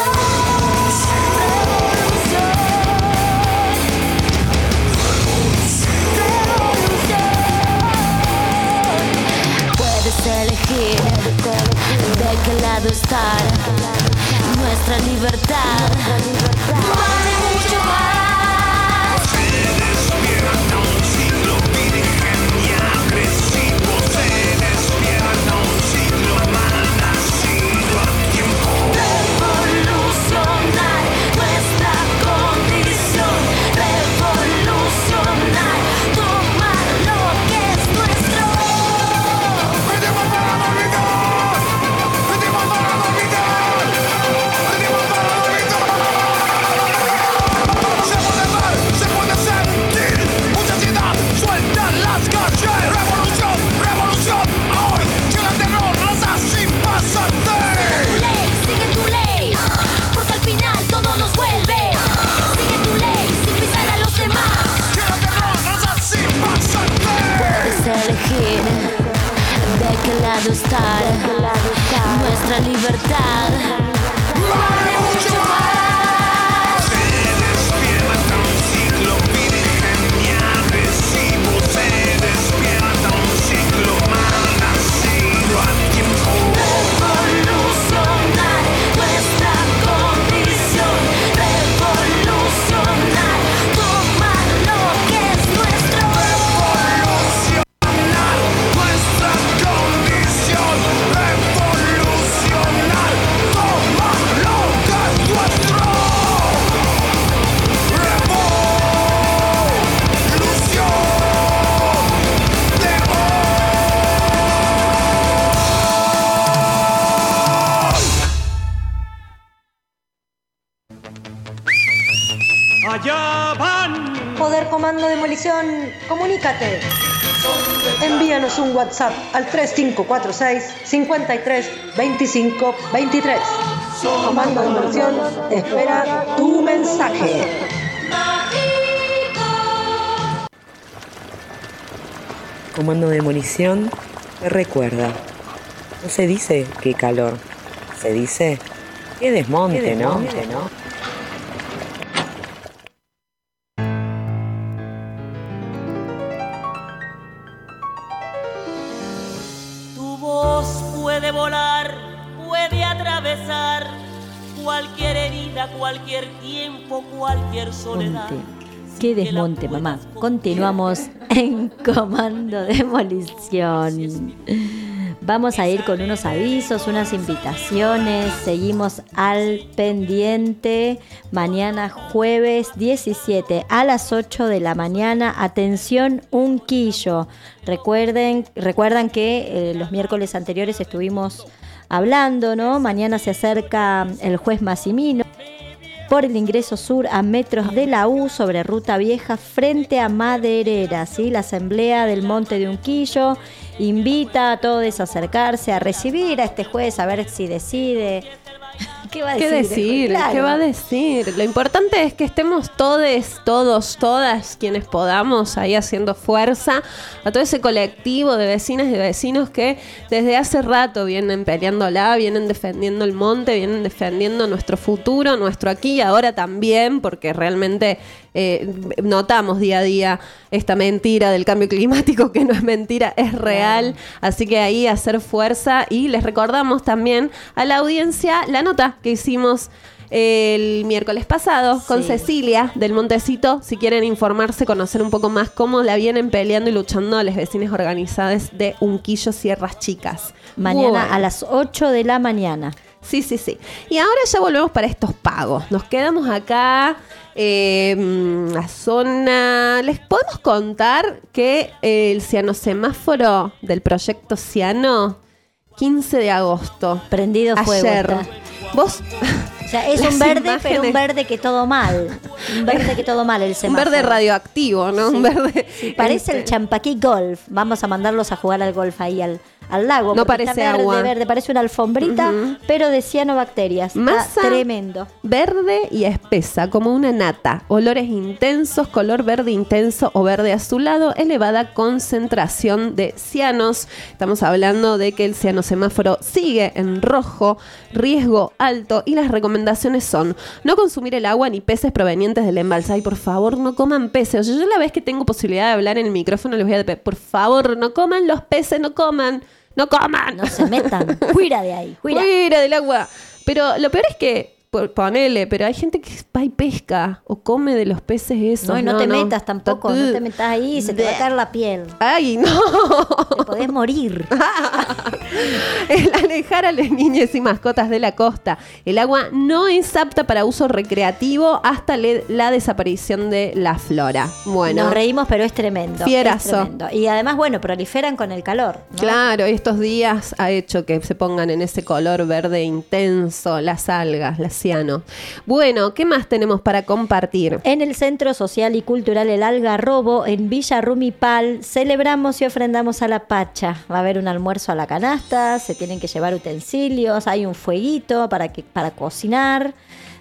Puedes elegir de qué lado estar. Nuestra libertad vale mucho más. libertad. Vale mucho más. Se despierta un ciclo virgen y agresivo. Se despierta un ciclo mal nacido a tiempo. Revolucionar nuestra condición. Revolucionar, tomar lo que es nuestro. Revolucionar nuestra condición. Revolucionar, toma lo que es nuestro. Revolución de Allá van. Poder Comando Demolición, comunícate. Envíanos un WhatsApp al tres cinco cuatro seis, cinco tres dos cinco dos tres. Comando Demolición espera tu mensaje. Comando Demolición te recuerda. No se dice qué calor, se dice qué desmonte, Qué ¿no? desmonte, ¿no? Tu voz puede volar, puede atravesar cualquier herida, cualquier tiempo, cualquier soledad. Qué desmonte, mamá. Continuamos en Comando Demolición. Vamos a ir con unos avisos, unas invitaciones. Seguimos al pendiente. Mañana jueves diecisiete a las ocho de la mañana. Atención, Unquillo. Recuerden, recuerdan que eh, los miércoles anteriores estuvimos hablando, ¿no? Mañana se acerca el juez Massimino por el ingreso sur a metros de la U sobre Ruta Vieja frente a Maderera, ¿sí? La Asamblea del Monte de Unquillo invita a todos a acercarse, a recibir a este juez, a ver si decide. ¿Qué va a ¿Qué decir? decir? Claro. ¿Qué va a decir? Lo importante es que estemos todes, todos, todas quienes podamos ahí haciendo fuerza a todo ese colectivo de vecinas y vecinos que desde hace rato vienen peleándola, vienen defendiendo el monte, vienen defendiendo nuestro futuro, nuestro aquí y ahora también, porque realmente eh, notamos día a día esta mentira del cambio climático, que no es mentira, es real. Así que ahí hacer fuerza, y les recordamos también a la audiencia la nota que hicimos el miércoles pasado con Sí. Cecilia del Montecito. Si quieren informarse, conocer un poco más cómo la vienen peleando y luchando a las vecinas organizadas de Unquillo Sierras Chicas. Mañana Bueno. a las ocho de la mañana. Sí, sí, sí. Y ahora ya volvemos para estos pagos. Nos quedamos acá, eh, la zona... Les podemos contar que el cianosemáforo del proyecto Ciano, quince de agosto. Prendido fuego Ayer. está. Vos... O sea, es Las un verde, pero imágenes. un verde que todo mal. Un verde que todo mal el Un semáforo. verde radioactivo, ¿no? Sí. Un verde... Sí, parece este, el Champaquí Golf. Vamos a mandarlos a jugar al golf ahí al, al lago. No porque parece está verde, agua. verde, parece una alfombrita, Ujú. pero de cianobacterias. Está Masa tremendo. verde y espesa, como una nata. Olores intensos, color verde intenso o verde azulado, elevada concentración de cianos. Estamos hablando de que el cianosemáforo sigue en rojo, riesgo alto, y las recomendaciones son no consumir el agua ni peces provenientes del embalse. Ay, por favor, no coman peces. Yo, yo la vez que tengo posibilidad de hablar en el micrófono les voy a decir, por favor, no coman los peces, no coman. No coman. No se metan. Fuera de ahí. Fuera. Fuera del agua. Pero lo peor es que, por- ponele, pero hay gente que va y pesca o come de los peces esos. No, y no, te metas tampoco. No te metas ahí, se te va a caer la piel. Ay, no. Te podés morir. El alejar a las niñas y mascotas de la costa. El agua no es apta para uso recreativo hasta le- la desaparición de la flora. Bueno. Nos reímos, pero es tremendo. Fierazo. Es tremendo. Y además, bueno, proliferan con el calor, ¿no? Claro, estos días ha hecho que se pongan en ese color verde intenso las algas, la ciano. Bueno, ¿qué más tenemos para compartir? En el Centro Social y Cultural El Algarrobo, en Villa Rumipal, celebramos y ofrendamos a la Pacha. Va a haber un almuerzo a la canasta, se tienen que llevar utensilios, hay un fueguito para, que, para cocinar.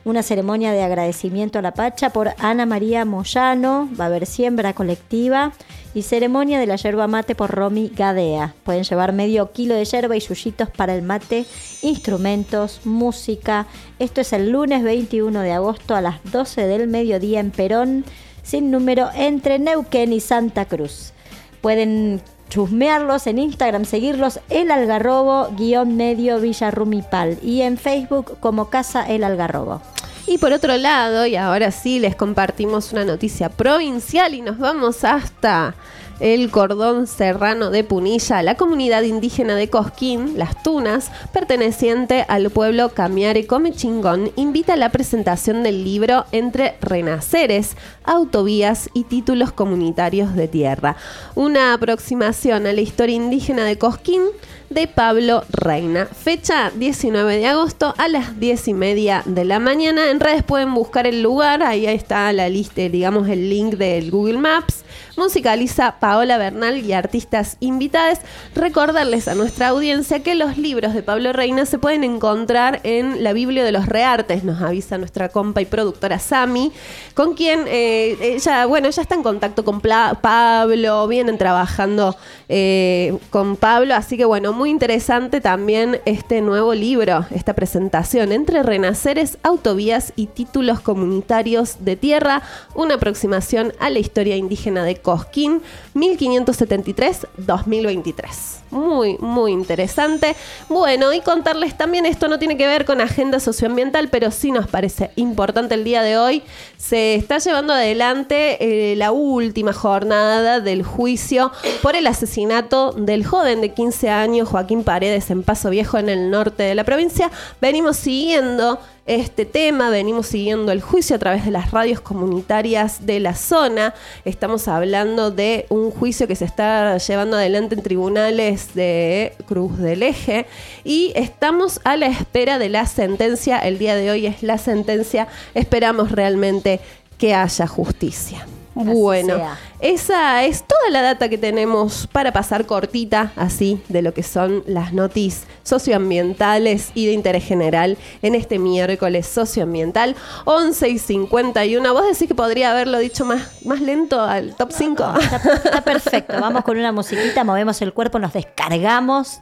una ceremonia de agradecimiento a la Pacha por Ana María Moyano, va a haber siembra colectiva y ceremonia de la yerba mate por Romy Gadea. Pueden llevar medio kilo de yerba y yuyitos para el mate, instrumentos, música. Esto es el lunes veintiuno de agosto a las doce del mediodía en Perón, sin número, entre Neuquén y Santa Cruz. Pueden chusmearlos en Instagram, seguirlos El Algarrobo, guión medio Villa Rumipal, y en Facebook como Casa El Algarrobo. Y por otro lado, y ahora sí les compartimos una noticia provincial y nos vamos hasta el cordón serrano de Punilla. La comunidad indígena de Cosquín, Las Tunas, perteneciente al pueblo Camiare Comechingón, invita a la presentación del libro Entre Renaceres, Autovías y Títulos Comunitarios de Tierra. Una aproximación a la historia indígena de Cosquín de Pablo Reina. Fecha diecinueve de agosto a las diez y media de la mañana. En redes pueden buscar el lugar, ahí está la lista, digamos el link del Google Maps. Musicaliza Paola Bernal y artistas invitados. Recordarles a nuestra audiencia que los libros de Pablo Reina se pueden encontrar en la Biblia de los Reartes, nos avisa nuestra compa y productora Sami, con quien eh, ella, bueno, ya está en contacto con Pla- Pablo, vienen trabajando eh, con Pablo, así que bueno, muy interesante también este nuevo libro, esta presentación, Entre Renaceres, Autovías y Títulos Comunitarios de Tierra, una aproximación a la historia indígena de Cosquín, mil quinientos setenta y tres a dos mil veintitrés. Muy, muy interesante. Bueno, y contarles también, esto no tiene que ver con agenda socioambiental, pero sí nos parece importante el día de hoy. Se está llevando adelante eh, la última jornada del juicio por el asesinato del joven de quince años, Joaquín Paredes, en Paso Viejo, en el norte de la provincia. Venimos siguiendo este tema, venimos siguiendo el juicio a través de las radios comunitarias de la zona. Estamos hablando de un juicio que se está llevando adelante en tribunales de Cruz del Eje y estamos a la espera de la sentencia. El día de hoy es la sentencia, esperamos realmente que haya justicia. Así bueno, sea. Esa es toda la data que tenemos para pasar cortita, así, de lo que son las noticias socioambientales y de interés general en este miércoles socioambiental. once y cincuenta y uno. ¿Vos decís que podría haberlo dicho más, más lento al top cinco? No, está, está perfecto. Vamos con una musiquita, movemos el cuerpo, nos descargamos.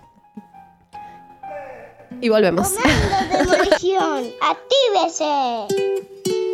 Y volvemos. Comando Demolición, actívese.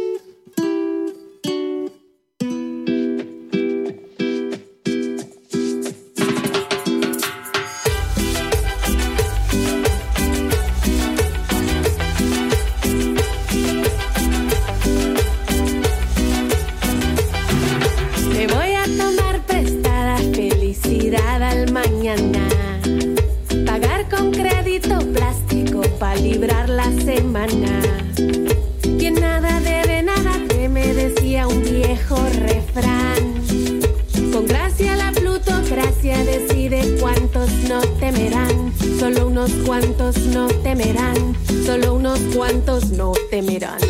Al mañana, pagar con crédito plástico para librar la semana. Quien nada debe, nada teme, decía un viejo refrán. Con gracia la plutocracia decide cuántos no temerán. Solo unos cuantos no temerán. Solo unos cuantos no temerán.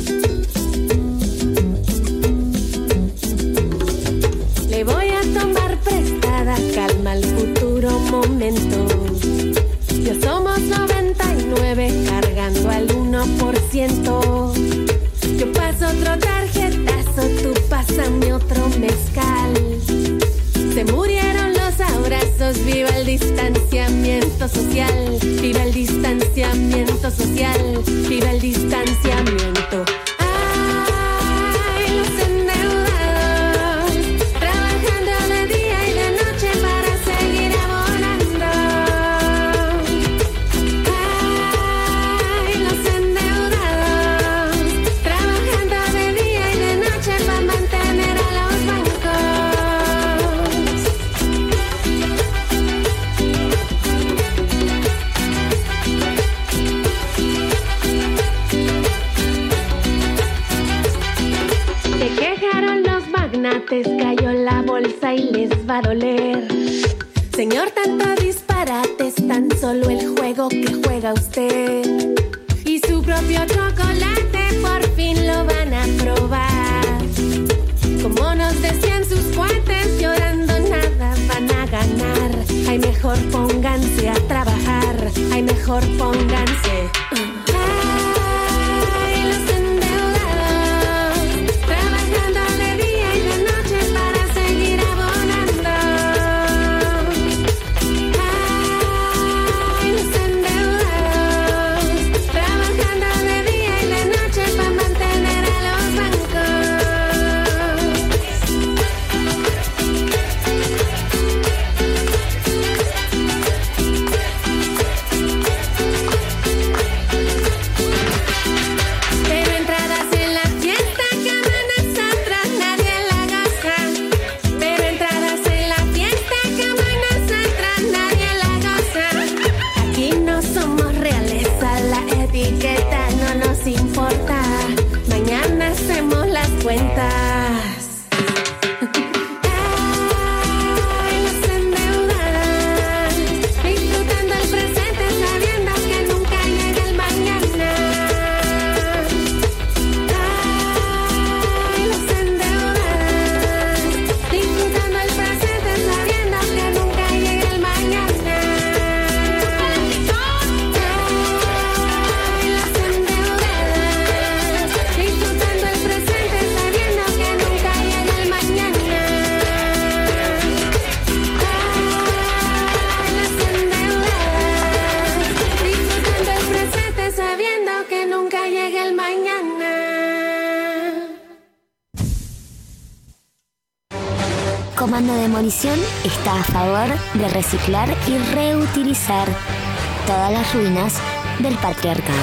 Le voy a tomar prestada calma al futuro momento. Ya somos noventa y nueve cargando al uno por ciento. Yo paso otro tarjetazo, tú pásame otro mezcal. Se murieron los abrazos, viva el distanciamiento social. Viva el distanciamiento social. Viva el distanciamiento. Cayó la bolsa y les va a doler. Señor, tanto disparate es tan solo el juego que juega usted. Y su propio chocolate por fin lo van a probar. Como nos decían sus cuates, llorando nada van a ganar. Ay, mejor pónganse a trabajar. Ay, mejor pónganse. Ay, los nos importa. Mañana hacemos las cuentas. Comando Demolición está a favor de reciclar y reutilizar todas las ruinas del patriarcado.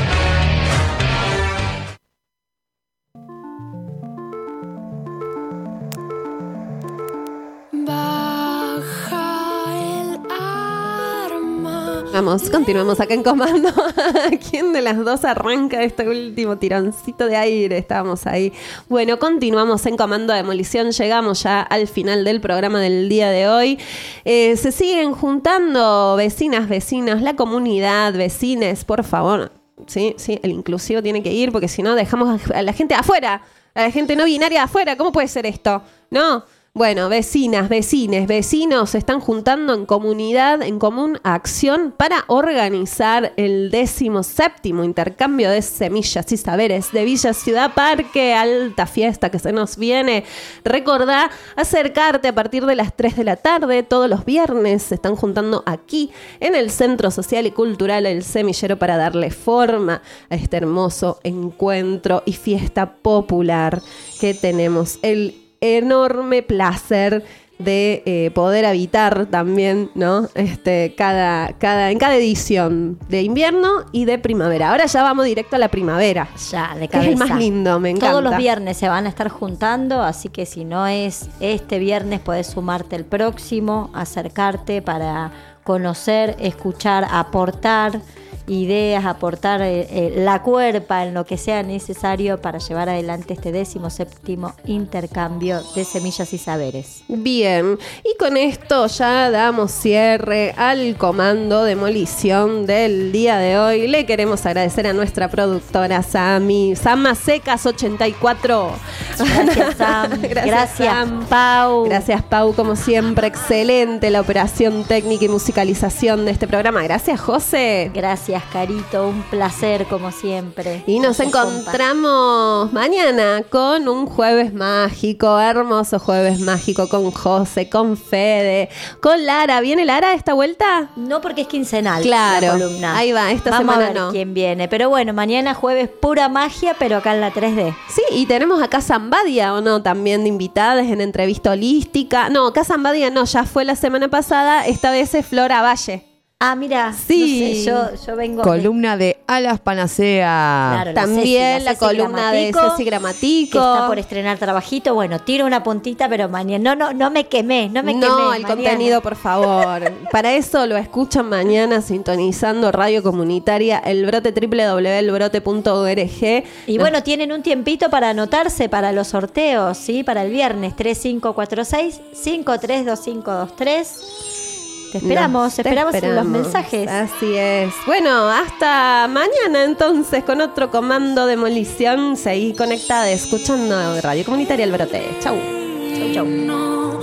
Vamos, continuamos acá en Comando. ¿Quién de las dos arranca este último tironcito de aire? Estábamos ahí. Bueno, continuamos en Comando Demolición. Llegamos ya al final del programa del día de hoy. Eh, se siguen juntando vecinas, vecinos, la comunidad, vecines, por favor. Sí, sí, el inclusivo tiene que ir porque si no dejamos a la gente afuera, a la gente no binaria afuera. ¿Cómo puede ser esto? ¿No? Bueno, vecinas, vecines, vecinos se están juntando en comunidad, en común acción para organizar el décimo séptimo intercambio de semillas y saberes de Villa Ciudad Parque. Alta fiesta que se nos viene. Recordá acercarte a partir de las tres de la tarde. Todos los viernes se están juntando aquí en el Centro Social y Cultural El Semillero para darle forma a este hermoso encuentro y fiesta popular que tenemos el enorme placer de eh, poder habitar también, ¿no? Este, cada, cada, en cada edición de invierno y de primavera. Ahora ya vamos directo a la primavera. Ya, de cabeza. Es el más lindo, me encanta. Todos los viernes se van a estar juntando, así que si no es este viernes, podés sumarte el próximo, acercarte para conocer, escuchar, aportar ideas, aportar eh, eh, la cuerpa en lo que sea necesario para llevar adelante este décimo séptimo intercambio de semillas y saberes. Bien, y con esto ya damos cierre al Comando Demolición del día de hoy. Le queremos agradecer a nuestra productora Sami, Sama Secas ochenta y cuatro. Gracias, Sam. Gracias, Gracias Sam. Pau. Gracias, Pau, como siempre, excelente la operación técnica y musicalización de este programa. Gracias, José. Gracias, Carito, un placer como siempre. Y nos encontramos compa. mañana con un jueves mágico, hermoso jueves mágico con José, con Fede, con Lara. ¿Viene Lara esta vuelta? No, porque es quincenal. Claro, la columna. Ahí va, esta Vamos semana a ver no. quién viene. Pero bueno, mañana jueves pura magia, pero acá en la tres D. Sí, y tenemos a Casa Ambadia, ¿o no? También de invitadas en entrevista holística. No, Casa Ambadia no, ya fue la semana pasada. Esta vez es Flora Valle. Ah, mira, sí. No sé, yo, yo vengo columna de, de Alas Panacea. Claro, la también Ceci, la, la Ceci columna Gramatico, de Ceci Gramatico, que está por estrenar trabajito. Bueno, tiro una puntita, pero mañana no, no, no me quemé, no me no, quemé. No, el mañana. contenido, por favor. Para eso lo escuchan mañana sintonizando Radio Comunitaria El Brote, doble u doble u doble u punto el brote punto org. Y bueno, tienen un tiempito para anotarse para los sorteos, ¿sí? Para el viernes tres cinco cuatro seis, cinco tres dos cinco dos tres. Te esperamos, Nos, te esperamos, esperamos en los mensajes. Así es. Bueno, hasta mañana entonces con otro Comando Demolición. Seguí conectada escuchando Radio Comunitaria El Brote. Chau. Chau, chau. No,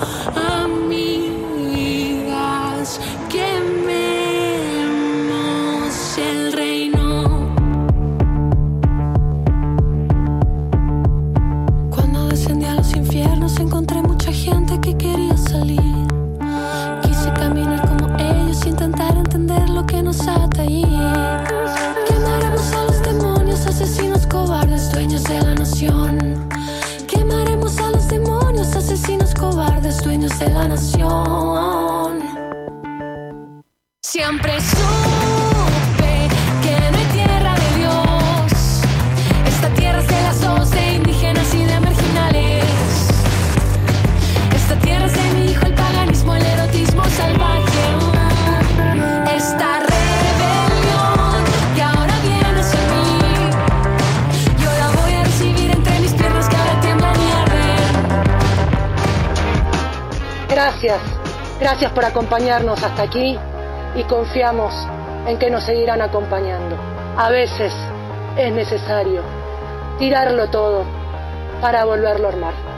amigas, quememos el reino. Cuando descendí a los infiernos encontré mucha gente que quería salir. Caminar como ellos, intentar entender lo que nos ata ahí. Quemaremos a los demonios, asesinos cobardes, dueños de la nación. Quemaremos a los demonios, asesinos cobardes, dueños de la nación. Siempre supe que no hay tierra de Dios. Esta tierra es de las dos, de indígenas y de marginales. Esta tierra es de mi hijo, el paganismo, el erotismo salvaje. Esta rebelión que ahora viene hacia mí Gracias, gracias por acompañarnos hasta aquí y confiamos en que nos seguirán acompañando. A veces es necesario tirarlo todo para volverlo a armar.